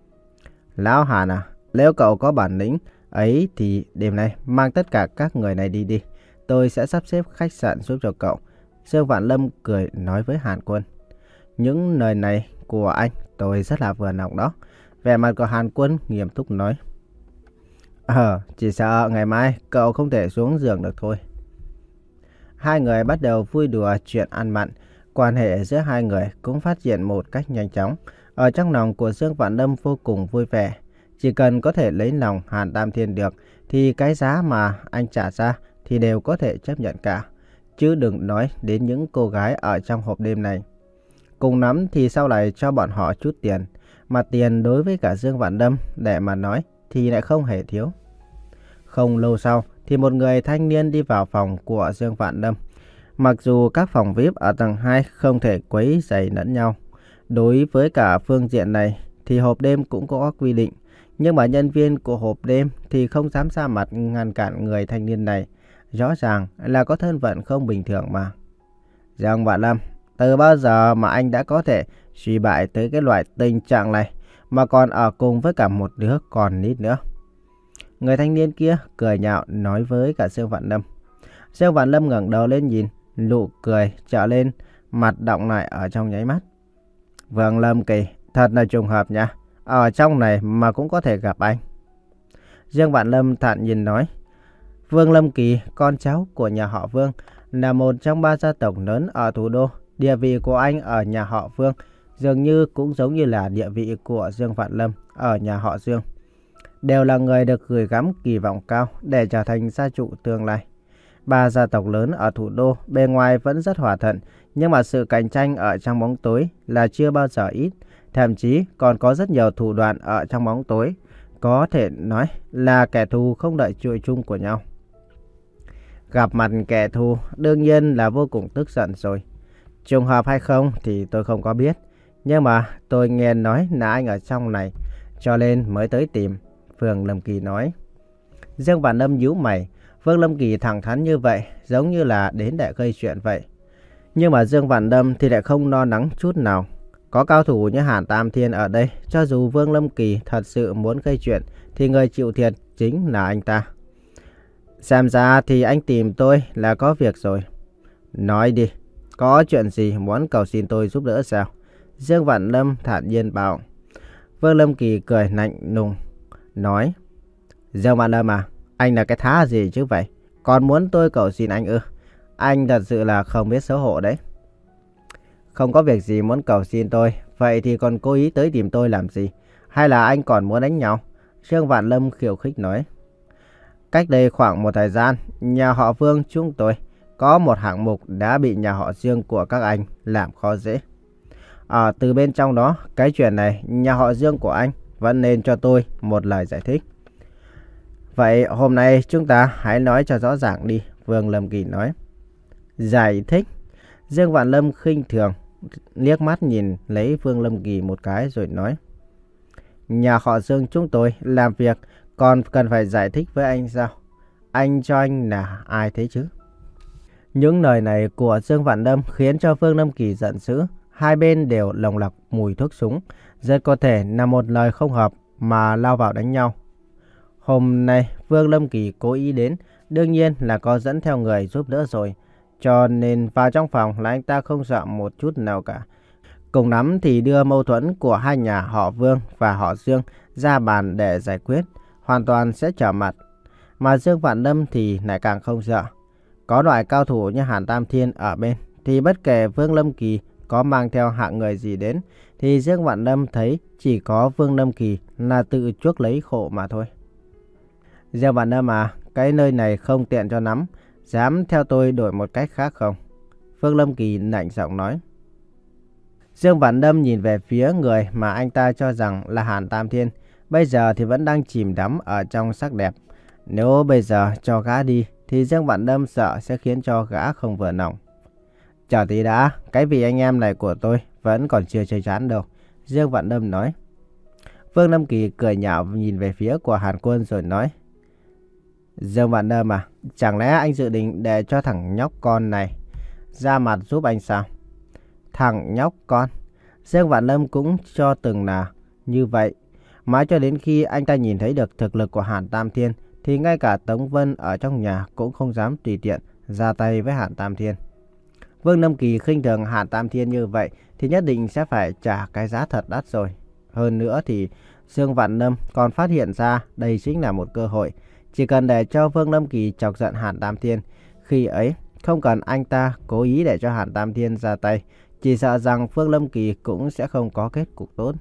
Lão Hàn à, nếu cậu có bản lĩnh ấy thì đêm nay mang tất cả các người này đi đi, tôi sẽ sắp xếp khách sạn giúp cho cậu. Dương Vạn Lâm cười nói với Hàn Quân. Những lời này của anh tôi rất là vừa lòng đó. Vẻ mặt của Hàn Quân nghiêm túc nói. Ờ, chỉ sợ ngày mai cậu không thể xuống giường được thôi. Hai người bắt đầu vui đùa chuyện ăn mặn. Quan hệ giữa hai người cũng phát triển một cách nhanh chóng. Ở trong lòng của Dương Vạn Lâm vô cùng vui vẻ. Chỉ cần có thể lấy lòng Hàn Tam Thiên được thì cái giá mà anh trả ra thì đều có thể chấp nhận cả. Chứ đừng nói đến những cô gái ở trong hộp đêm này. Cùng lắm thì sau này cho bọn họ chút tiền. Mà tiền đối với cả Dương Vạn Lâm để mà nói thì lại không hề thiếu. Không lâu sau thì một người thanh niên đi vào phòng của Dương Vạn Lâm. Mặc dù các phòng vi ai pi ở tầng hai không thể quấy rầy lẫn nhau, đối với cả phương diện này thì hộp đêm cũng có quy định. Nhưng mà nhân viên của hộp đêm thì không dám ra mặt ngăn cản người thanh niên này. Rõ ràng là có thân phận không bình thường mà. Dương Vạn Lâm, từ bao giờ mà anh đã có thể suy bại tới cái loại tình trạng này, mà còn ở cùng với cả một đứa con nít nữa? Người thanh niên kia cười nhạo nói với cả Dương Vạn Lâm. Dương Vạn Lâm ngẩng đầu lên nhìn, nụ cười trở lên mặt đọng lại ở trong nháy mắt. Vương Lâm Kỳ, thật là trùng hợp nha. Ở trong này mà cũng có thể gặp anh. Dương Vạn Lâm thản nhiên nói. Vương Lâm Kỳ, con cháu của nhà họ Vương, là một trong ba gia tộc lớn ở thủ đô. Địa vị của anh ở nhà họ Vương dường như cũng giống như là địa vị của Dương Vạn Lâm ở nhà họ Dương. Đều là người được gửi gắm kỳ vọng cao để trở thành gia chủ tương lai. Ba gia tộc lớn ở thủ đô bề ngoài vẫn rất hòa thuận, nhưng mà sự cạnh tranh ở trong bóng tối là chưa bao giờ ít. Thậm chí còn có rất nhiều thủ đoạn ở trong bóng tối, có thể nói là kẻ thù không đợi chuỗi chung của nhau. Gặp mặt kẻ thù đương nhiên là vô cùng tức giận rồi. Trùng hợp hay không thì tôi không có biết, nhưng mà tôi nghe nói là anh ở trong này, cho nên mới tới tìm. Vương Lâm Kỳ nói. Dương Vạn Lâm nhíu mày. Vương Lâm Kỳ thẳng thắn như vậy, giống như là đến để gây chuyện vậy. Nhưng mà Dương Vạn Lâm thì lại không lo lắng chút nào. Có cao thủ như Hàn Tam Thiên ở đây, cho dù Vương Lâm Kỳ thật sự muốn gây chuyện, thì người chịu thiệt chính là anh ta. Xem ra thì anh tìm tôi là có việc rồi. Nói đi, có chuyện gì muốn cầu xin tôi giúp đỡ sao? Dương Vạn Lâm thản nhiên bảo. Vương Lâm Kỳ cười lạnh lùng, nói. Dương Vạn Lâm à, anh là cái thá gì chứ vậy? Còn muốn tôi cầu xin anh ư? Anh thật sự là không biết xấu hổ đấy. Không có việc gì muốn cầu xin tôi, vậy thì còn cố ý tới tìm tôi làm gì? Hay là anh còn muốn đánh nhau? Dương Vạn Lâm khiêu khích nói. Cách đây khoảng một thời gian, nhà họ Vương chúng tôi có một hạng mục đã bị nhà họ Dương của các anh làm khó dễ. Ở từ bên trong đó, cái chuyện này nhà họ Dương của anh vẫn nên cho tôi một lời giải thích. Vậy hôm nay chúng ta hãy nói cho rõ ràng đi, Vương Lâm Kỳ nói. Giải thích? Dương Vạn Lâm khinh thường liếc mắt nhìn lấy Vương Lâm Kỳ một cái rồi nói. Nhà họ Dương chúng tôi làm việc còn cần phải giải thích với anh sao? Anh cho anh là ai thế chứ? Những lời này của Dương Vạn Lâm khiến cho Vương Lâm Kỳ giận dữ. Hai bên đều lồng lặc mùi thuốc súng, rất có thể là một lời không hợp mà lao vào đánh nhau. Hôm nay Vương Lâm Kỳ cố ý đến, đương nhiên là có dẫn theo người giúp đỡ rồi. Cho nên vào trong phòng là anh ta không sợ một chút nào cả. Cùng lắm thì đưa mâu thuẫn của hai nhà họ Vương và họ Dương ra bàn để giải quyết, hoàn toàn sẽ trở mặt. Mà Dương Vạn Lâm thì lại càng không sợ. Có loại cao thủ như Hàn Tam Thiên ở bên, thì bất kể Vương Lâm Kỳ có mang theo hạng người gì đến, thì Dương Vạn Lâm thấy chỉ có Vương Lâm Kỳ là tự chuốc lấy khổ mà thôi. Dương Vạn Lâm à, cái nơi này không tiện cho lắm, dám theo tôi đổi một cách khác không? Vương Lâm Kỳ lạnh giọng nói. Dương Vạn Lâm nhìn về phía người mà anh ta cho rằng là Hàn Tam Thiên, bây giờ thì vẫn đang chìm đắm ở trong sắc đẹp. Nếu bây giờ cho gã đi, thì Dương Vạn Lâm sợ sẽ khiến cho gã không vừa lòng. Chờ tí đã, cái vị anh em này của tôi vẫn còn chưa chơi chán đâu, Dương Vạn Lâm nói. Vương Lâm Kỳ cười nhạo nhìn về phía của Hàn Quân rồi nói. Dương Vạn Lâm à, chẳng lẽ anh dự định để cho thằng nhóc con này ra mặt giúp anh sao? Thằng nhóc con? Dương Vạn Lâm cũng cho từng là như vậy. Mãi cho đến khi anh ta nhìn thấy được thực lực của Hàn Tam Thiên, thì ngay cả Tống Vân ở trong nhà cũng không dám tùy tiện ra tay với Hàn Tam Thiên. Vương Lâm Kỳ khinh thường Hàn Tam Thiên như vậy thì nhất định sẽ phải trả cái giá thật đắt rồi. Hơn nữa thì Dương Vạn Lâm còn phát hiện ra đây chính là một cơ hội. Chỉ cần để cho Vương Lâm Kỳ chọc giận Hàn Tam Thiên, khi ấy không cần anh ta cố ý để cho Hàn Tam Thiên ra tay, chỉ sợ rằng Vương Lâm Kỳ cũng sẽ không có kết cục tốt.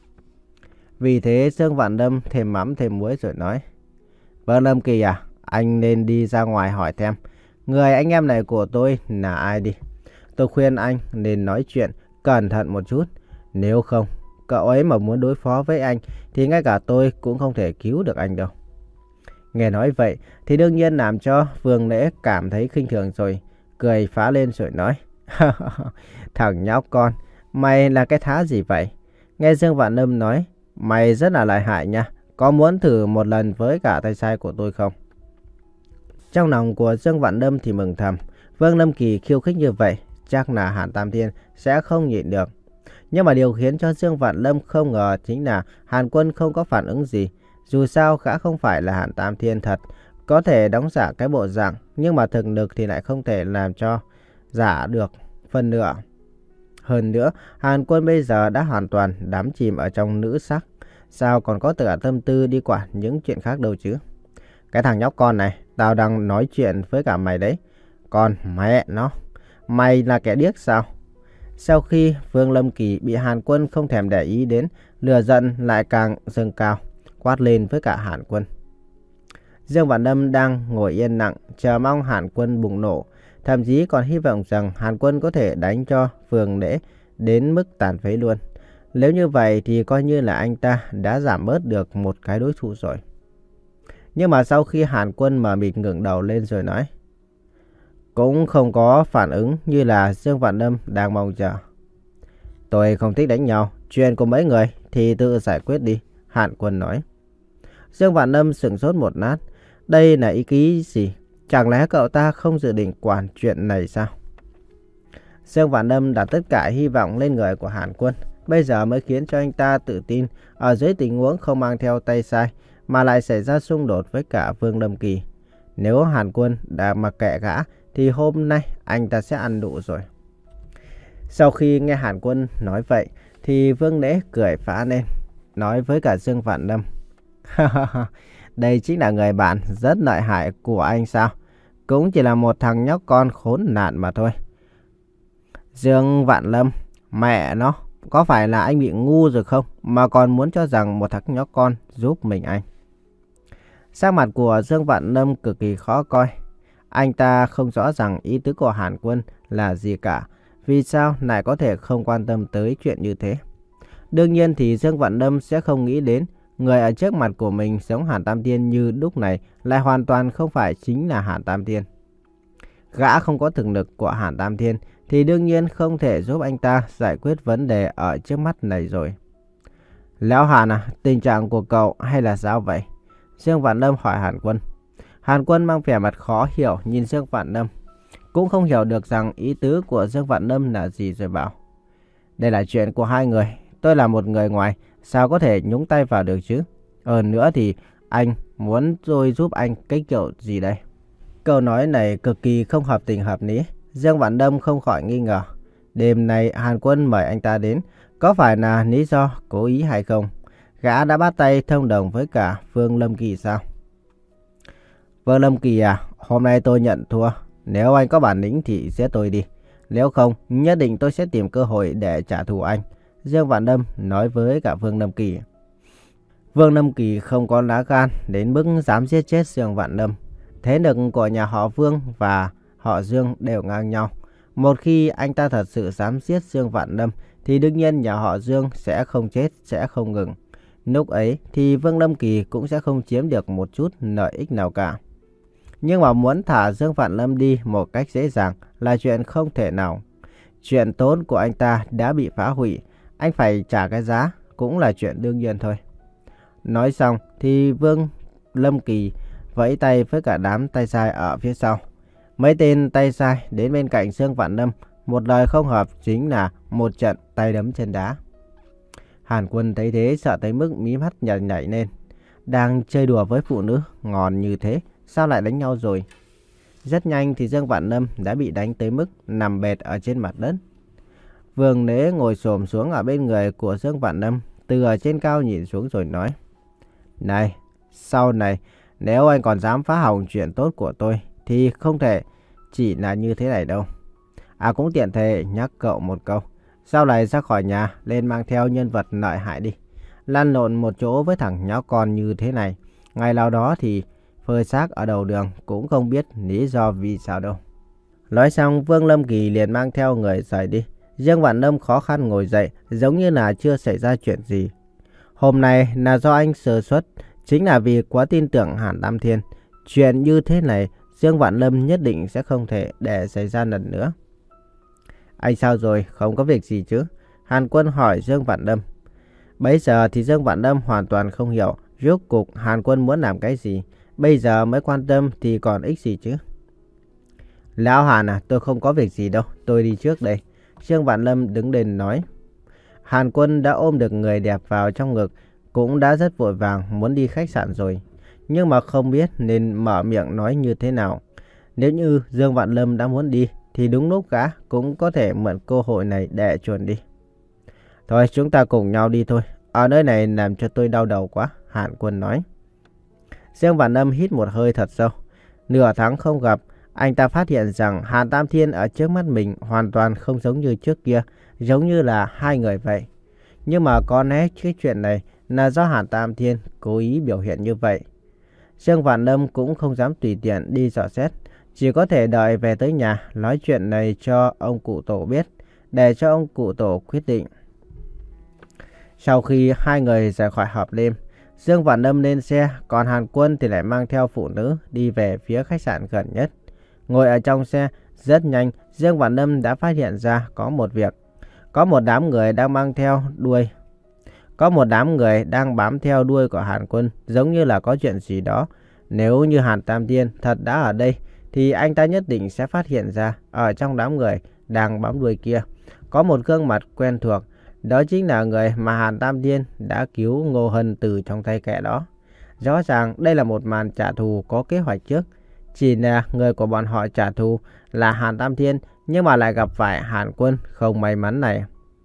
Vì thế Dương Vạn Lâm thêm mắm thêm muối rồi nói. Vương Lâm Kỳ à, anh nên đi ra ngoài hỏi xem người anh em này của tôi là ai đi. Tôi khuyên anh nên nói chuyện cẩn thận một chút. Nếu không, cậu ấy mà muốn đối phó với anh thì ngay cả tôi cũng không thể cứu được anh đâu. Nghe nói vậy thì đương nhiên làm cho Vương Lễ cảm thấy khinh thường rồi, cười phá lên rồi nói. Thằng nhóc con, mày là cái thá gì vậy? Nghe Dương Vạn Lâm nói, mày rất là lợi hại nha, có muốn thử một lần với cả tay sai của tôi không? Trong lòng của Dương Vạn Lâm thì mừng thầm. Vương Lâm Kỳ khiêu khích như vậy, chắc là Hàn Tam Thiên sẽ không nhịn được. Nhưng mà điều khiến cho Dương Vạn Lâm không ngờ chính là Hàn Quân không có phản ứng gì. Dù sao gã không phải là Hàn Tam Thiên thật, có thể đóng giả cái bộ dạng, nhưng mà thực lực thì lại không thể làm cho giả được phần nữa. Hơn nữa, Hàn Quân bây giờ đã hoàn toàn đắm chìm ở trong nữ sắc, sao còn có tất cả tâm tư đi quản những chuyện khác đâu chứ. Cái thằng nhóc con này, tao đang nói chuyện với cả mày đấy. Còn mẹ nó, mày là kẻ điếc sao? Sau khi Vương Lâm Kỳ bị Hàn Quân không thèm để ý đến, lửa giận lại càng dâng cao, quát lên với cả Hàn Quân. Dương Vạn Lâm đang ngồi yên lặng, chờ mong Hàn Quân bùng nổ, thậm chí còn hy vọng rằng Hàn Quân có thể đánh cho Vương Lễ đến mức tàn phế luôn. Nếu như vậy thì coi như là anh ta đã giảm bớt được một cái đối thủ rồi. Nhưng mà sau khi Hàn Quân mờ mịt ngẩng đầu lên rồi nói, cũng không có phản ứng như là Dương Vạn Lâm đang mong chờ. Tôi không thích đánh nhau, chuyện của mấy người thì tự giải quyết đi, Hàn Quân nói. Dương Vạn Lâm sững sốt một lát, đây là ý ký gì? Chẳng lẽ cậu ta không dự định quản chuyện này sao? Dương Vạn Lâm đặt tất cả hy vọng lên người của Hàn Quân, bây giờ mới khiến cho anh ta tự tin ở dưới tình huống không mang theo tay sai mà lại xảy ra xung đột với cả Vương Lâm Kỳ. Nếu Hàn Quân đã mặc kệ gã thì hôm nay anh ta sẽ ăn đủ rồi. Sau khi nghe Hàn Quân nói vậy thì Vương Lễ cười phá lên, nói với cả Dương Vạn Lâm. Đây chính là người bạn rất lợi hại của anh sao? Cũng chỉ là một thằng nhóc con khốn nạn mà thôi. Dương Vạn Lâm, mẹ nó, có phải là anh bị ngu rồi không? Mà còn muốn cho rằng một thằng nhóc con giúp mình anh. Sắc mặt của Dương Vạn Lâm cực kỳ khó coi. Anh ta không rõ rằng ý tứ của Hàn Quân là gì cả. Vì sao lại có thể không quan tâm tới chuyện như thế? Đương nhiên thì Dương Vạn Lâm sẽ không nghĩ đến người ở trước mặt của mình giống Hàn Tam Thiên như lúc này lại hoàn toàn không phải chính là Hàn Tam Thiên. Gã không có thực lực của Hàn Tam Thiên thì đương nhiên không thể giúp anh ta giải quyết vấn đề ở trước mắt này rồi. Lão Hàn à, tình trạng của cậu hay là sao vậy? Dương Vạn Lâm hỏi Hàn Quân. Hàn Quân mang vẻ mặt khó hiểu nhìn Dương Vạn Lâm, cũng không hiểu được rằng ý tứ của Dương Vạn Lâm là gì rồi bảo. Đây là chuyện của hai người, tôi là một người ngoài, sao có thể nhúng tay vào được chứ? Hơn nữa thì anh muốn tôi giúp anh cái kiểu gì đây? Câu nói này cực kỳ không hợp tình hợp lý. Dương Vạn Lâm không khỏi nghi ngờ. Đêm nay Hàn Quân mời anh ta đến, có phải là lý do cố ý hay không? Gã đã bắt tay thông đồng với cả Vương Lâm Kỳ sao? Vương Lâm Kỳ à, hôm nay tôi nhận thua. Nếu anh có bản lĩnh thì giết tôi đi. Nếu không, nhất định tôi sẽ tìm cơ hội để trả thù anh. Dương Vạn Lâm nói với cả Vương Lâm Kỳ. Vương Lâm Kỳ không có lá gan đến mức dám giết chết Dương Vạn Lâm. Thế lực của nhà họ Vương và họ Dương đều ngang nhau. Một khi anh ta thật sự dám giết Dương Vạn Lâm thì đương nhiên nhà họ Dương sẽ không chết, sẽ không ngừng. Lúc ấy thì Vương Lâm Kỳ cũng sẽ không chiếm được một chút lợi ích nào cả. Nhưng mà muốn thả Dương Vạn Lâm đi một cách dễ dàng là chuyện không thể nào. Chuyện tốt của anh ta đã bị phá hủy, anh phải trả cái giá cũng là chuyện đương nhiên thôi. Nói xong thì Vương Lâm Kỳ vẫy tay với cả đám tay sai ở phía sau. Mấy tên tay sai đến bên cạnh Dương Vạn Lâm, một lời không hợp chính là một trận tay đấm chân đá. Hàn Quân thấy thế sợ tới mức mí mắt nhảy nhảy lên. Đang chơi đùa với phụ nữ ngon như thế, sao lại đánh nhau rồi? Rất nhanh thì Dương Vạn Lâm đã bị đánh tới mức nằm bệt ở trên mặt đất. Vương Lễ ngồi xổm xuống ở bên người của Dương Vạn Lâm, từ ở trên cao nhìn xuống rồi nói. Này, sau này nếu anh còn dám phá hỏng chuyện tốt của tôi thì không thể chỉ là như thế này đâu. À cũng tiện thể nhắc cậu một câu. Sau này ra khỏi nhà lên mang theo nhân vật lợi hại đi. Lăn lộn một chỗ với thằng nhóc con như thế này, ngày nào đó thì phơi xác ở đầu đường cũng không biết lý do vì sao đâu. Nói xong Vương Lâm Kỳ liền mang theo người rời đi. Dương Vạn Lâm khó khăn ngồi dậy giống như là chưa xảy ra chuyện gì. Hôm nay là do anh sơ suất, chính là vì quá tin tưởng Hàn Tam Thiên. Chuyện như thế này Dương Vạn Lâm nhất định sẽ không thể để xảy ra lần nữa. Anh sao rồi, không có việc gì chứ? Hàn Quân hỏi Dương Vạn Lâm. Bấy giờ thì Dương Vạn Lâm hoàn toàn không hiểu Rốt cuộc Hàn Quân muốn làm cái gì? Bây giờ mới quan tâm thì còn ích gì chứ? Lão Hàn à, tôi không có việc gì đâu, tôi đi trước đây. Trương Vạn Lâm đứng lên nói. Hàn Quân đã ôm được người đẹp vào trong ngực, cũng đã rất vội vàng muốn đi khách sạn rồi. Nhưng mà không biết nên mở miệng nói như thế nào. Nếu như Dương Vạn Lâm đã muốn đi, thì đúng lúc gã cũng có thể mượn cơ hội này để chuồn đi. Thôi chúng ta cùng nhau đi thôi, ở nơi này làm cho tôi đau đầu quá, Hàn Quân nói. Dương Vạn Lâm hít một hơi thật sâu. Nửa tháng không gặp, anh ta phát hiện rằng Hàn Tam Thiên ở trước mắt mình hoàn toàn không giống như trước kia, giống như là hai người vậy. Nhưng mà có lẽ cái chuyện này là do Hàn Tam Thiên cố ý biểu hiện như vậy. Dương Vạn Lâm cũng không dám tùy tiện đi dò xét, chỉ có thể đợi về tới nhà nói chuyện này cho ông cụ tổ biết, để cho ông cụ tổ quyết định. Sau khi hai người rời khỏi họp đêm, Dương Vạn Lâm lên xe, còn Hàn Quân thì lại mang theo phụ nữ đi về phía khách sạn gần nhất. Ngồi ở trong xe, rất nhanh, Dương Vạn Lâm đã phát hiện ra có một việc. Có một đám người đang mang theo đuôi. Có một đám người đang bám theo đuôi của Hàn Quân, giống như là có chuyện gì đó. Nếu như Hàn Tam Thiên thật đã ở đây, thì anh ta nhất định sẽ phát hiện ra ở trong đám người đang bám đuôi kia có một gương mặt quen thuộc. Đó chính là người mà Hàn Tam Thiên đã cứu Ngô Hân từ trong tay kẻ đó. Rõ ràng đây là một màn trả thù có kế hoạch trước. Chỉ là người của bọn họ trả thù là Hàn Tam Thiên, nhưng mà lại gặp phải Hàn Quân không may mắn này.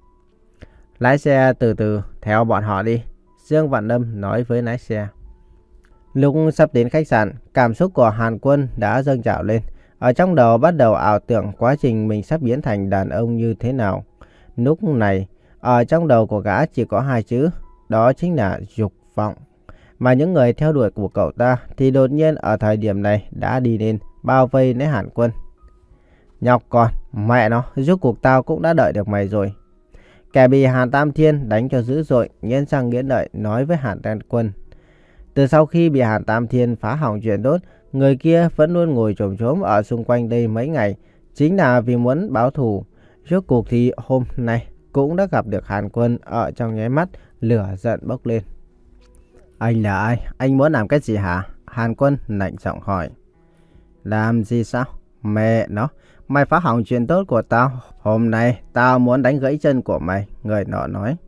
Lái xe từ từ theo bọn họ đi, Dương Vạn Lâm nói với lái xe. Lúc sắp đến khách sạn, cảm xúc của Hàn Quân đã dâng trào lên. Ở trong đầu bắt đầu ảo tưởng quá trình mình sắp biến thành đàn ông như thế nào. Lúc này, ở trong đầu của gã chỉ có hai chữ, đó chính là dục vọng. Mà những người theo đuổi của cậu ta thì đột nhiên ở thời điểm này đã đi lên bao vây lấy Hàn Quân. Nhóc con, mẹ nó, rốt cuộc tao cũng đã đợi được mày rồi. Kẻ bị Hàn Tam Thiên đánh cho dữ dội, nghiến răng nghiến lợi nói với Hàn Tam Quân. Từ sau khi bị Hàn Tam Thiên phá hỏng chuyện tốt, người kia vẫn luôn ngồi chồm chốm ở xung quanh đây mấy ngày, chính là vì muốn báo thù. Rốt cuộc thì hôm nay cũng đã gặp được Hàn Quân, ở trong nháy mắt lửa giận bốc lên. Anh là ai? Anh muốn làm cái gì hả? Hàn Quân lạnh giọng hỏi. Làm gì sao? Mẹ nó, mày phá hỏng chuyện tốt của tao. Hôm nay tao muốn đánh gãy chân của mày, người nọ nói.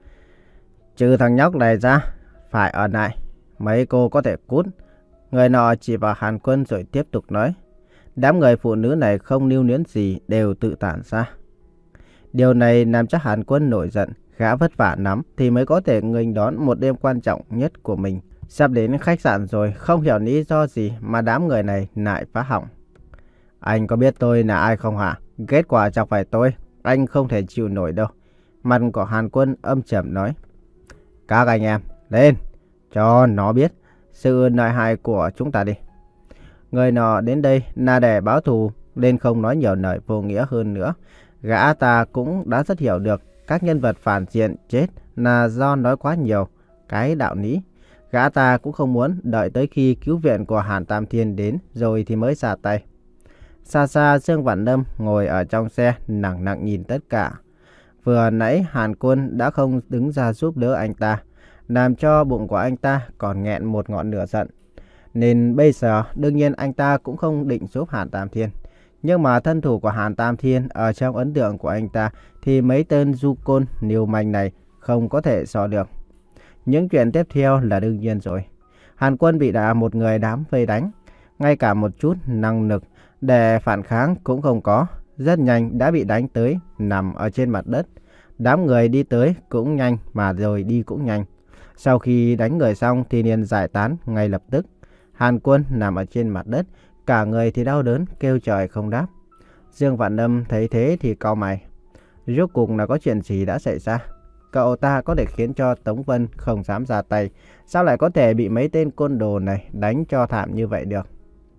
Trừ thằng nhóc này ra, phải ở lại. Mấy cô có thể cút. Người nọ chỉ vào Hàn Quân rồi tiếp tục nói. Đám người phụ nữ này không lưu luyến gì, đều tự tản ra. Điều này làm cho Hàn Quân nổi giận. Gã vất vả lắm thì mới có thể nghênh đón một đêm quan trọng nhất của mình. Sắp đến khách sạn rồi, không hiểu lý do gì mà đám người này lại phá hỏng. Anh có biết tôi là ai không hả? Kết quả chẳng phải tôi, anh không thể chịu nổi đâu. Mặt của Hàn Quân âm trầm nói. Các anh em, lên, cho nó biết sự lợi hại của chúng ta đi. Người nọ đến đây là để báo thù, nên không nói nhiều lời vô nghĩa hơn nữa. Gã ta cũng đã rất hiểu được các nhân vật phản diện chết là do nói quá nhiều cái đạo lý. Gã ta cũng không muốn đợi tới khi cứu viện của Hàn Tam Thiên đến rồi thì mới ra tay. Xa xa Dương Vạn Lâm ngồi ở trong xe nặng nặng nhìn tất cả. Vừa nãy Hàn Quân đã không đứng ra giúp đỡ anh ta, làm cho bụng của anh ta còn nghẹn một ngọn lửa giận. Nên bây giờ đương nhiên anh ta cũng không định giúp Hàn Tam Thiên. Nhưng mà thân thủ của Hàn Tam Thiên ở trong ấn tượng của anh ta thì mấy tên du côn liều manh này không có thể so được. Những chuyện tiếp theo là đương nhiên rồi. Hàn Quân bị đã một người đám vây đánh, ngay cả một chút năng lực để phản kháng cũng không có. Rất nhanh đã bị đánh tới nằm ở trên mặt đất. Đám người đi tới cũng nhanh mà rồi đi cũng nhanh. Sau khi đánh người xong thì liền giải tán ngay lập tức. Hàn Quân nằm ở trên mặt đất, cả người thì đau đớn kêu trời không đáp. Dương Vạn Lâm thấy thế thì cau mày. Rốt cuộc là có chuyện gì đã xảy ra? Cậu ta có thể khiến cho Tống Vân không dám ra tay, sao lại có thể bị mấy tên côn đồ này đánh cho thảm như vậy được?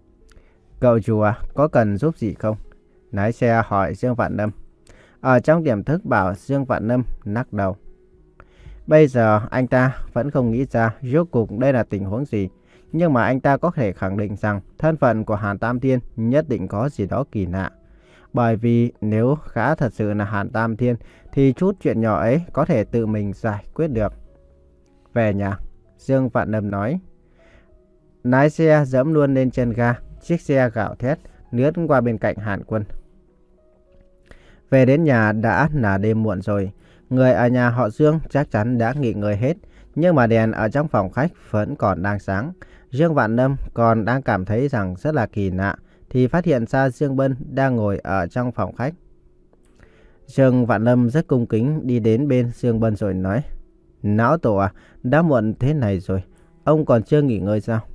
Cậu chủ à, có cần giúp gì không? Lái xe hỏi Dương Vạn Lâm. Ở trong tiềm thức bảo Dương Vạn Lâm lắc đầu. Bây giờ anh ta vẫn không nghĩ ra rốt cuộc đây là tình huống gì. Nhưng mà anh ta có thể khẳng định rằng thân phận của Hàn Tam Thiên nhất định có gì đó kỳ lạ. Bởi vì nếu gã thật sự là Hàn Tam Thiên thì chút chuyện nhỏ ấy có thể tự mình giải quyết được. Về nhà, Dương Vạn Lâm nói. Lái xe dẫm luôn lên chân ga, chiếc xe gào thét lướt qua bên cạnh Hàn Quân. Về đến nhà đã là đêm muộn rồi. Người ở nhà họ Dương chắc chắn đã nghỉ ngơi hết, nhưng mà đèn ở trong phòng khách vẫn còn đang sáng. Dương Vạn Lâm còn đang cảm thấy rằng rất là kỳ lạ, thì phát hiện ra Dương Bân đang ngồi ở trong phòng khách. Dương Vạn Lâm rất cung kính đi đến bên Dương Bân rồi nói. Lão tổ à, đã muộn thế này rồi, ông còn chưa nghỉ ngơi sao?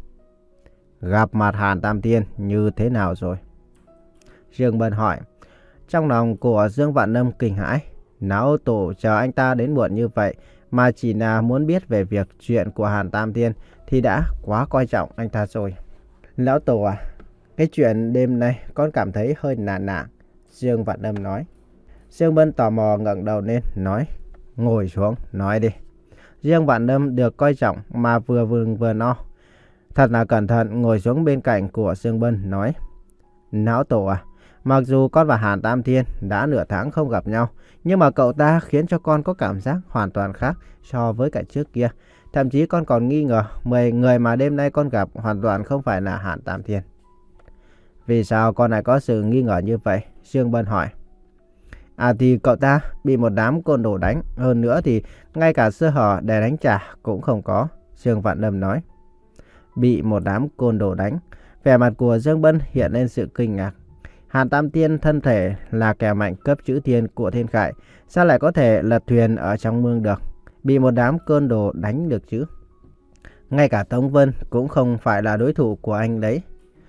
Gặp mặt Hàn Tam Tiên như thế nào rồi? Dương Bân hỏi. Trong lòng của Dương Vạn Lâm kinh hãi. Lão tổ chờ anh ta đến muộn như vậy mà chỉ là muốn biết về việc chuyện của Hàn Tam Tiên thì đã quá coi trọng anh ta rồi. Lão tổ à, cái chuyện đêm nay con cảm thấy hơi nản nản, Dương Vạn Lâm nói. Dương Bân tò mò ngẩng đầu lên nói. Ngồi xuống nói đi. Dương Vạn Lâm được coi trọng mà vừa vừng vừa no. Thật là cẩn thận ngồi xuống bên cạnh của Dương Bân nói. Lão tổ à, mặc dù con và Hàn Tam Thiên đã nửa tháng không gặp nhau, nhưng mà cậu ta khiến cho con có cảm giác hoàn toàn khác so với cả trước kia. Thậm chí con còn nghi ngờ mười người mà đêm nay con gặp hoàn toàn không phải là Hàn Tam Thiên. Vì sao con lại có sự nghi ngờ như vậy? Dương Bân hỏi. À thì cậu ta bị một đám côn đồ đánh, hơn nữa thì ngay cả sơ hở để đánh trả cũng không có, Dương Vạn Lâm nói. Bị một đám côn đồ đánh? Vẻ mặt của Dương Bân hiện lên sự kinh ngạc. Hàn Tam Tiên thân thể là kẻ mạnh cấp chữ thiên của thiên khải, sao lại có thể lật thuyền ở trong mương được? Bị một đám côn đồ đánh được chứ? Ngay cả Tống Vân cũng không phải là đối thủ của anh đấy.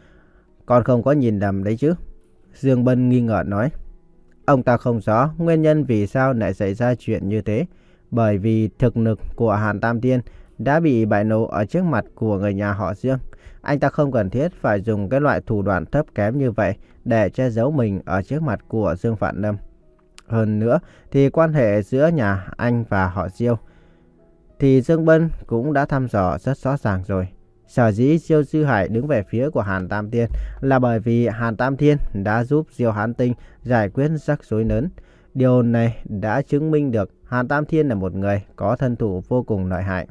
Con không có nhìn lầm đấy chứ? Dương Bân nghi ngờ nói. Ông ta không rõ nguyên nhân vì sao lại xảy ra chuyện như thế. Bởi vì thực lực của Hàn Tam Tiên đã bị bại lộ ở trước mặt của người nhà họ Dương. Anh ta không cần thiết phải dùng cái loại thủ đoạn thấp kém như vậy để che giấu mình ở trước mặt của Dương Vạn Lâm. Hơn nữa thì quan hệ giữa nhà anh và họ Diêu thì Dương Bân cũng đã thăm dò rất rõ ràng rồi. Sở dĩ Diêu Dư Hải đứng về phía của Hàn Tam Tiên là bởi vì Hàn Tam Thiên đã giúp Diêu Hán Tinh giải quyết rắc rối lớn. Điều này đã chứng minh được Hàn Tam Thiên là một người có thân thủ vô cùng lợi hại.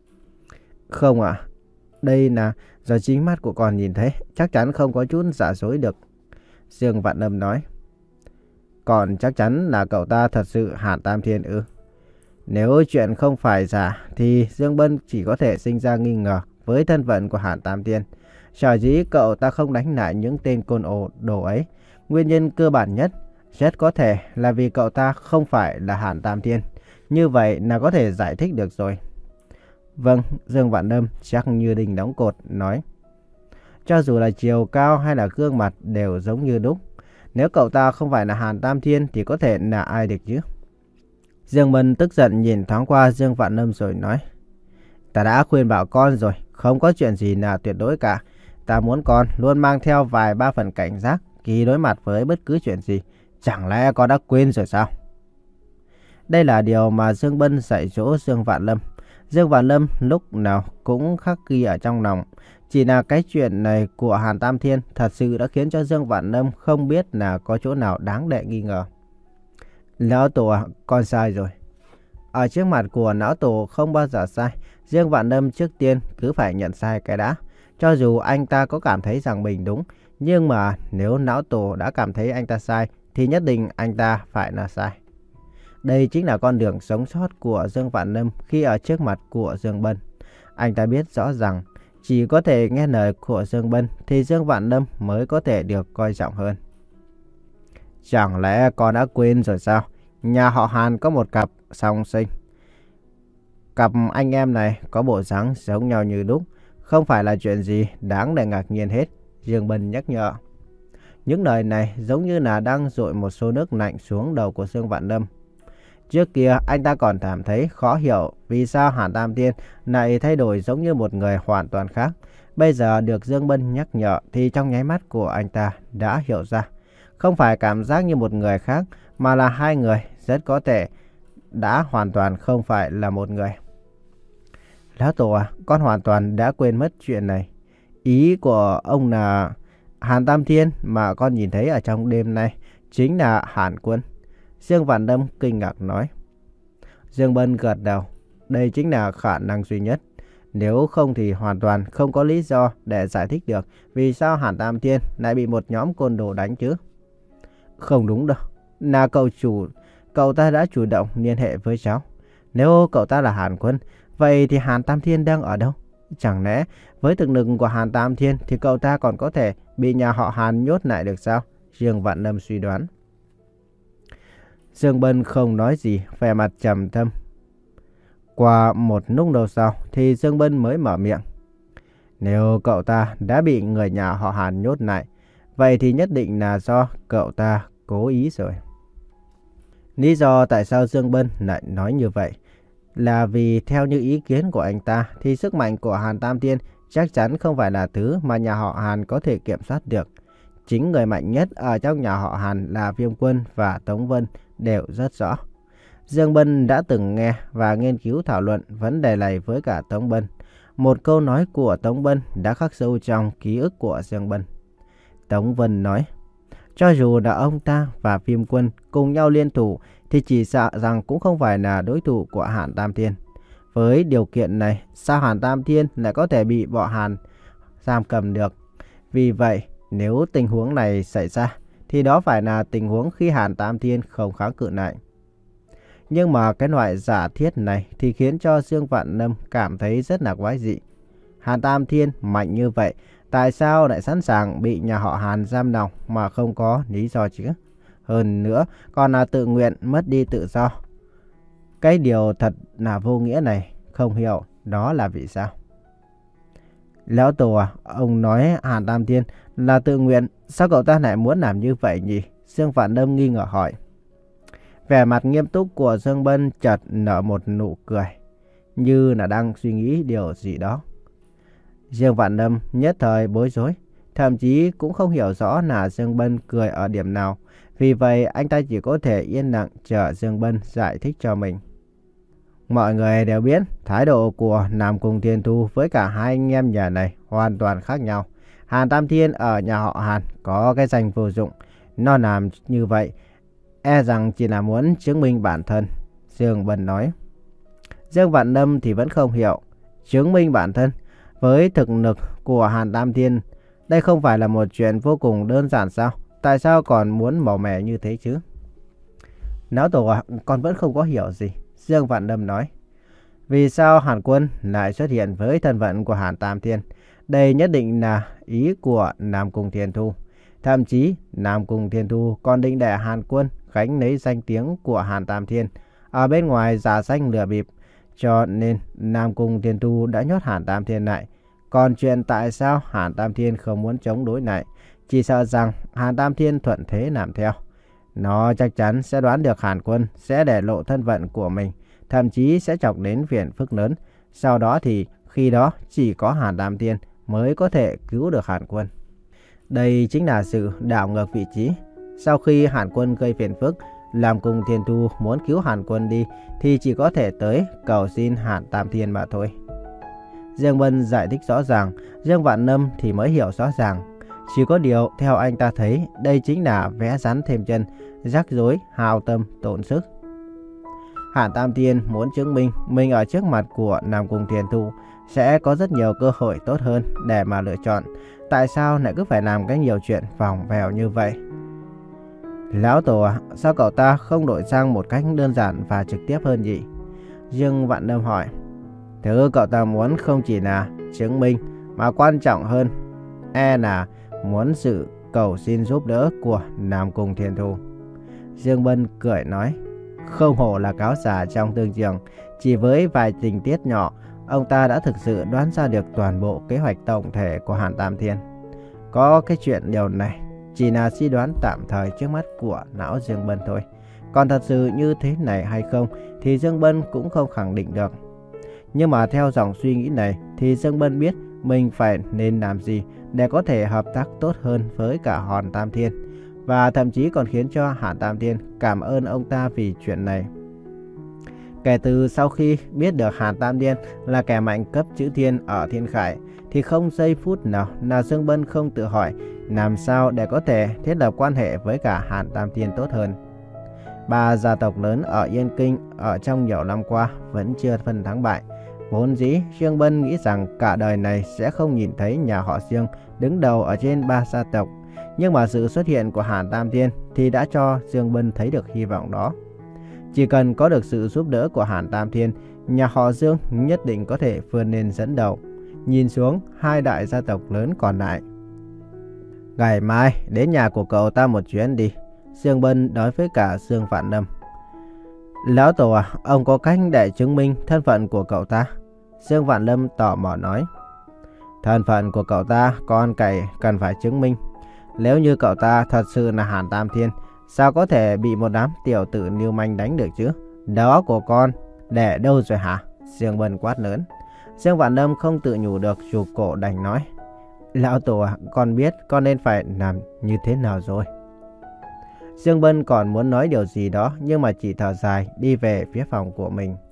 Không ạ, à, đây là do chính mắt của con nhìn thấy, chắc chắn không có chút giả dối được, Dương Vạn Lâm nói. Còn chắc chắn là cậu ta thật sự Hàn Tam Thiên ư? Nếu chuyện không phải giả thì Dương Bân chỉ có thể sinh ra nghi ngờ với thân phận của Hàn Tam Thiên. Sở dĩ cậu ta không đánh lại những tên côn đồ ấy, nguyên nhân cơ bản nhất rất có thể là vì cậu ta không phải là Hàn Tam Thiên. Như vậy là có thể giải thích được rồi. Vâng, Dương Vạn Lâm chắc như đinh đóng cột nói. Cho dù là chiều cao hay là gương mặt đều giống như đúc. Nếu cậu ta không phải là Hàn Tam Thiên thì có thể là ai được chứ? Dương Bân tức giận nhìn thoáng qua Dương Vạn Lâm rồi nói. Ta đã khuyên bảo con rồi, không có chuyện gì là tuyệt đối cả. Ta muốn con luôn mang theo vài ba phần cảnh giác khi đối mặt với bất cứ chuyện gì. Chẳng lẽ con đã quên rồi sao? Đây là điều mà Dương Bân dạy dỗ Dương Vạn Lâm. Dương Vạn Lâm lúc nào cũng khắc ghi ở trong lòng. Chỉ là cái chuyện này của Hàn Tam Thiên thật sự đã khiến cho Dương Vạn Lâm không biết là có chỗ nào đáng để nghi ngờ. Lão Tổ à, con sai rồi. Ở trước mặt của Lão Tổ không bao giờ sai. Dương Vạn Lâm trước tiên cứ phải nhận sai cái đã. Cho dù anh ta có cảm thấy rằng mình đúng, nhưng mà nếu Lão Tổ đã cảm thấy anh ta sai thì nhất định anh ta phải là sai. Đây chính là con đường sống sót của Dương Vạn Lâm khi ở trước mặt của Dương Bân. Anh ta biết rõ rằng chỉ có thể nghe lời của Dương Bân thì Dương Vạn Lâm mới có thể được coi trọng hơn. Chẳng lẽ con đã quên rồi sao? Nhà họ Hàn có một cặp song sinh. Cặp anh em này có bộ dáng giống nhau như đúc, không phải là chuyện gì đáng để ngạc nhiên hết, Dương Bân nhắc nhở. Những lời này giống như là đang dội một xô nước lạnh xuống đầu của Dương Vạn Lâm. Trước kia anh ta còn cảm thấy khó hiểu vì sao Hàn Tam Tiên lại thay đổi giống như một người hoàn toàn khác. Bây giờ được Dương Bân nhắc nhở thì trong nháy mắt của anh ta đã hiểu ra. Không phải cảm giác như một người khác mà là hai người rất có thể đã hoàn toàn không phải là một người. Lão Tổ à, con hoàn toàn đã quên mất chuyện này. Ý của ông là Hàn Tam Thiên mà con nhìn thấy ở trong đêm nay chính là Hàn Quân. Dương Vạn Lâm kinh ngạc nói. Dương Bân gật đầu. Đây chính là khả năng duy nhất. Nếu không thì hoàn toàn không có lý do để giải thích được vì sao Hàn Tam Thiên lại bị một nhóm côn đồ đánh chứ. Không đúng đâu. Là cậu chủ, cậu ta đã chủ động liên hệ với cháu. Nếu cậu ta là Hàn Quân, vậy thì Hàn Tam Thiên đang ở đâu? Chẳng lẽ với thực lực của Hàn Tam Thiên thì cậu ta còn có thể bị nhà họ Hàn nhốt lại được sao? Dương Vạn Lâm suy đoán. Dương Bân không nói gì, vẻ mặt trầm thâm. Qua một lúc lâu sau thì Dương Bân mới mở miệng. Nếu cậu ta đã bị người nhà họ Hàn nhốt lại, vậy thì nhất định là do cậu ta cố ý rồi. Lý do tại sao Dương Bân lại nói như vậy là vì theo như ý kiến của anh ta thì sức mạnh của Hàn Tam Thiên chắc chắn không phải là thứ mà nhà họ Hàn có thể kiểm soát được. Chính người mạnh nhất ở trong nhà họ Hàn là Viêm Quân và Tống Vân đều rất rõ. Dương Bân đã từng nghe và nghiên cứu thảo luận vấn đề này với cả Tống Bân. Một câu nói của Tống Bân đã khắc sâu trong ký ức của Dương Bân. Tống Vân nói, cho dù là ông ta và Viêm Quân cùng nhau liên thủ thì chỉ sợ rằng cũng không phải là đối thủ của Hàn Tam Thiên. Với điều kiện này, sao Hàn Tam Thiên lại có thể bị bọn Hàn giam cầm được? Vì vậy, nếu tình huống này xảy ra, thì đó phải là tình huống khi Hàn Tam Thiên không kháng cự lại. Nhưng mà cái loại giả thiết này thì khiến cho Dương Vạn Lâm cảm thấy rất là quái dị. Hàn Tam Thiên mạnh như vậy, tại sao lại sẵn sàng bị nhà họ Hàn giam lòng mà không có lý do chứ? Hơn nữa, còn là tự nguyện mất đi tự do. Cái điều thật là vô nghĩa này, không hiểu đó là vì sao. Lão Tổ à, ông nói Hàn Tam Thiên là tự nguyện, sao cậu ta lại muốn làm như vậy nhỉ? Dương Vạn Lâm nghi ngờ hỏi. Vẻ mặt nghiêm túc của Dương Bân chợt nở một nụ cười, như là đang suy nghĩ điều gì đó. Dương Vạn Lâm nhất thời bối rối, thậm chí cũng không hiểu rõ là Dương Bân cười ở điểm nào. Vì vậy anh ta chỉ có thể yên lặng chờ Dương Bân giải thích cho mình. Mọi người đều biết thái độ của Nam Cung Thiên Thu với cả hai anh em nhà này hoàn toàn khác nhau. Hàn Tam Thiên ở nhà họ Hàn có cái danh vô dụng. Nó làm như vậy e rằng chỉ là muốn chứng minh bản thân. Dương Bân nói. Dương Vạn Lâm thì vẫn không hiểu. Chứng minh bản thân với thực lực của Hàn Tam Thiên, đây không phải là một chuyện vô cùng đơn giản sao? Tại sao còn muốn màu mè như thế chứ? Lão Tổ à, con vẫn không có hiểu gì. Dương Vạn Lâm nói. Vì sao Hàn Quân lại xuất hiện với thân phận của Hàn Tam Thiên? Đây nhất định là ý của Nam Cung Thiên Thu. Thậm chí Nam Cung Thiên Thu còn định để Hàn Quân gánh lấy danh tiếng của Hàn Tam Thiên ở bên ngoài giả danh lừa bịp. Cho nên Nam Cung Thiên Thu đã nhốt Hàn Tam Thiên lại. Còn chuyện tại sao Hàn Tam Thiên không muốn chống đối lại, chỉ sợ rằng Hàn Tam Thiên thuận thế làm theo. Nó chắc chắn sẽ đoán được Hàn Quân sẽ để lộ thân phận của mình, thậm chí sẽ chọc đến phiền phức lớn. Sau đó thì khi đó chỉ có Hàn Tam Thiên mới có thể cứu được Hàn Quân. Đây chính là sự đảo ngược vị trí. Sau khi Hàn Quân gây phiền phức, Nam Cung Thiên Thu muốn cứu Hàn Quân đi thì chỉ có thể tới cầu xin Hàn Tam Thiên mà thôi. Dương Bân giải thích rõ ràng, Dương Vạn Lâm thì mới hiểu rõ ràng. Chỉ có điều theo anh ta thấy đây chính là vẽ rắn thêm chân, rắc rối, hao tâm, tổn sức. Hàn Tam Thiên muốn chứng minh mình ở trước mặt của Nam Cung Thiên Thu sẽ có rất nhiều cơ hội tốt hơn để mà lựa chọn. Tại sao lại cứ phải làm cái nhiều chuyện vòng vèo như vậy? Lão Tổ à, sao cậu ta không đổi sang một cách đơn giản và trực tiếp hơn nhỉ? Dương Vạn Lâm hỏi. Thứ cậu ta muốn không chỉ là chứng minh mà quan trọng hơn e là muốn sự cầu xin giúp đỡ của Nam Cung Thiên Thu. Dương Bân cười nói. Không hổ là cáo giả trong thương trường, chỉ với vài tình tiết nhỏ, ông ta đã thực sự đoán ra được toàn bộ kế hoạch tổng thể của Hàn Tam Thiên. Có cái chuyện điều này chỉ là suy đoán tạm thời trước mắt của lão Dương Bân thôi. Còn thật sự như thế này hay không thì Dương Bân cũng không khẳng định được. Nhưng mà theo dòng suy nghĩ này thì Dương Bân biết mình phải nên làm gì để có thể hợp tác tốt hơn với cả Hàn Tam Thiên. Và thậm chí còn khiến cho Hàn Tam Thiên cảm ơn ông ta vì chuyện này. Kể từ sau khi biết được Hàn Tam Thiên là kẻ mạnh cấp chữ thiên ở Thiên Khải thì không giây phút nào nào Dương Bân không tự hỏi làm sao để có thể thiết lập quan hệ với cả Hàn Tam Thiên tốt hơn. Ba gia tộc lớn ở Yên Kinh ở trong nhiều năm qua vẫn chưa phân thắng bại. Vốn dĩ, Dương Bân nghĩ rằng cả đời này sẽ không nhìn thấy nhà họ Dương đứng đầu ở trên ba gia tộc. Nhưng mà sự xuất hiện của Hàn Tam Thiên thì đã cho Dương Bân thấy được hy vọng đó. Chỉ cần có được sự giúp đỡ của Hàn Tam Thiên, nhà họ Dương nhất định có thể vươn lên dẫn đầu, nhìn xuống hai đại gia tộc lớn còn lại. Ngày mai đến nhà của cậu ta một chuyến đi, Dương Bân nói với cả Dương Vạn Lâm. Lão Tổ à, ông có cách để chứng minh thân phận của cậu ta? Dương Vạn Lâm tò mò nói. Thân phận của cậu ta con cậy cần phải chứng minh. Nếu như cậu ta thật sự là Hàn Tam Thiên, sao có thể bị một đám tiểu tử lưu manh đánh được chứ? Đó của con để đâu rồi hả? Dương Bân quát lớn. Dương Vạn Lâm không tự nhủ được, rụt cổ đành nói. Lão Tổ à, con biết con nên phải làm như thế nào rồi. Dương Bân còn muốn nói điều gì đó nhưng mà chỉ thở dài đi về phía phòng của mình.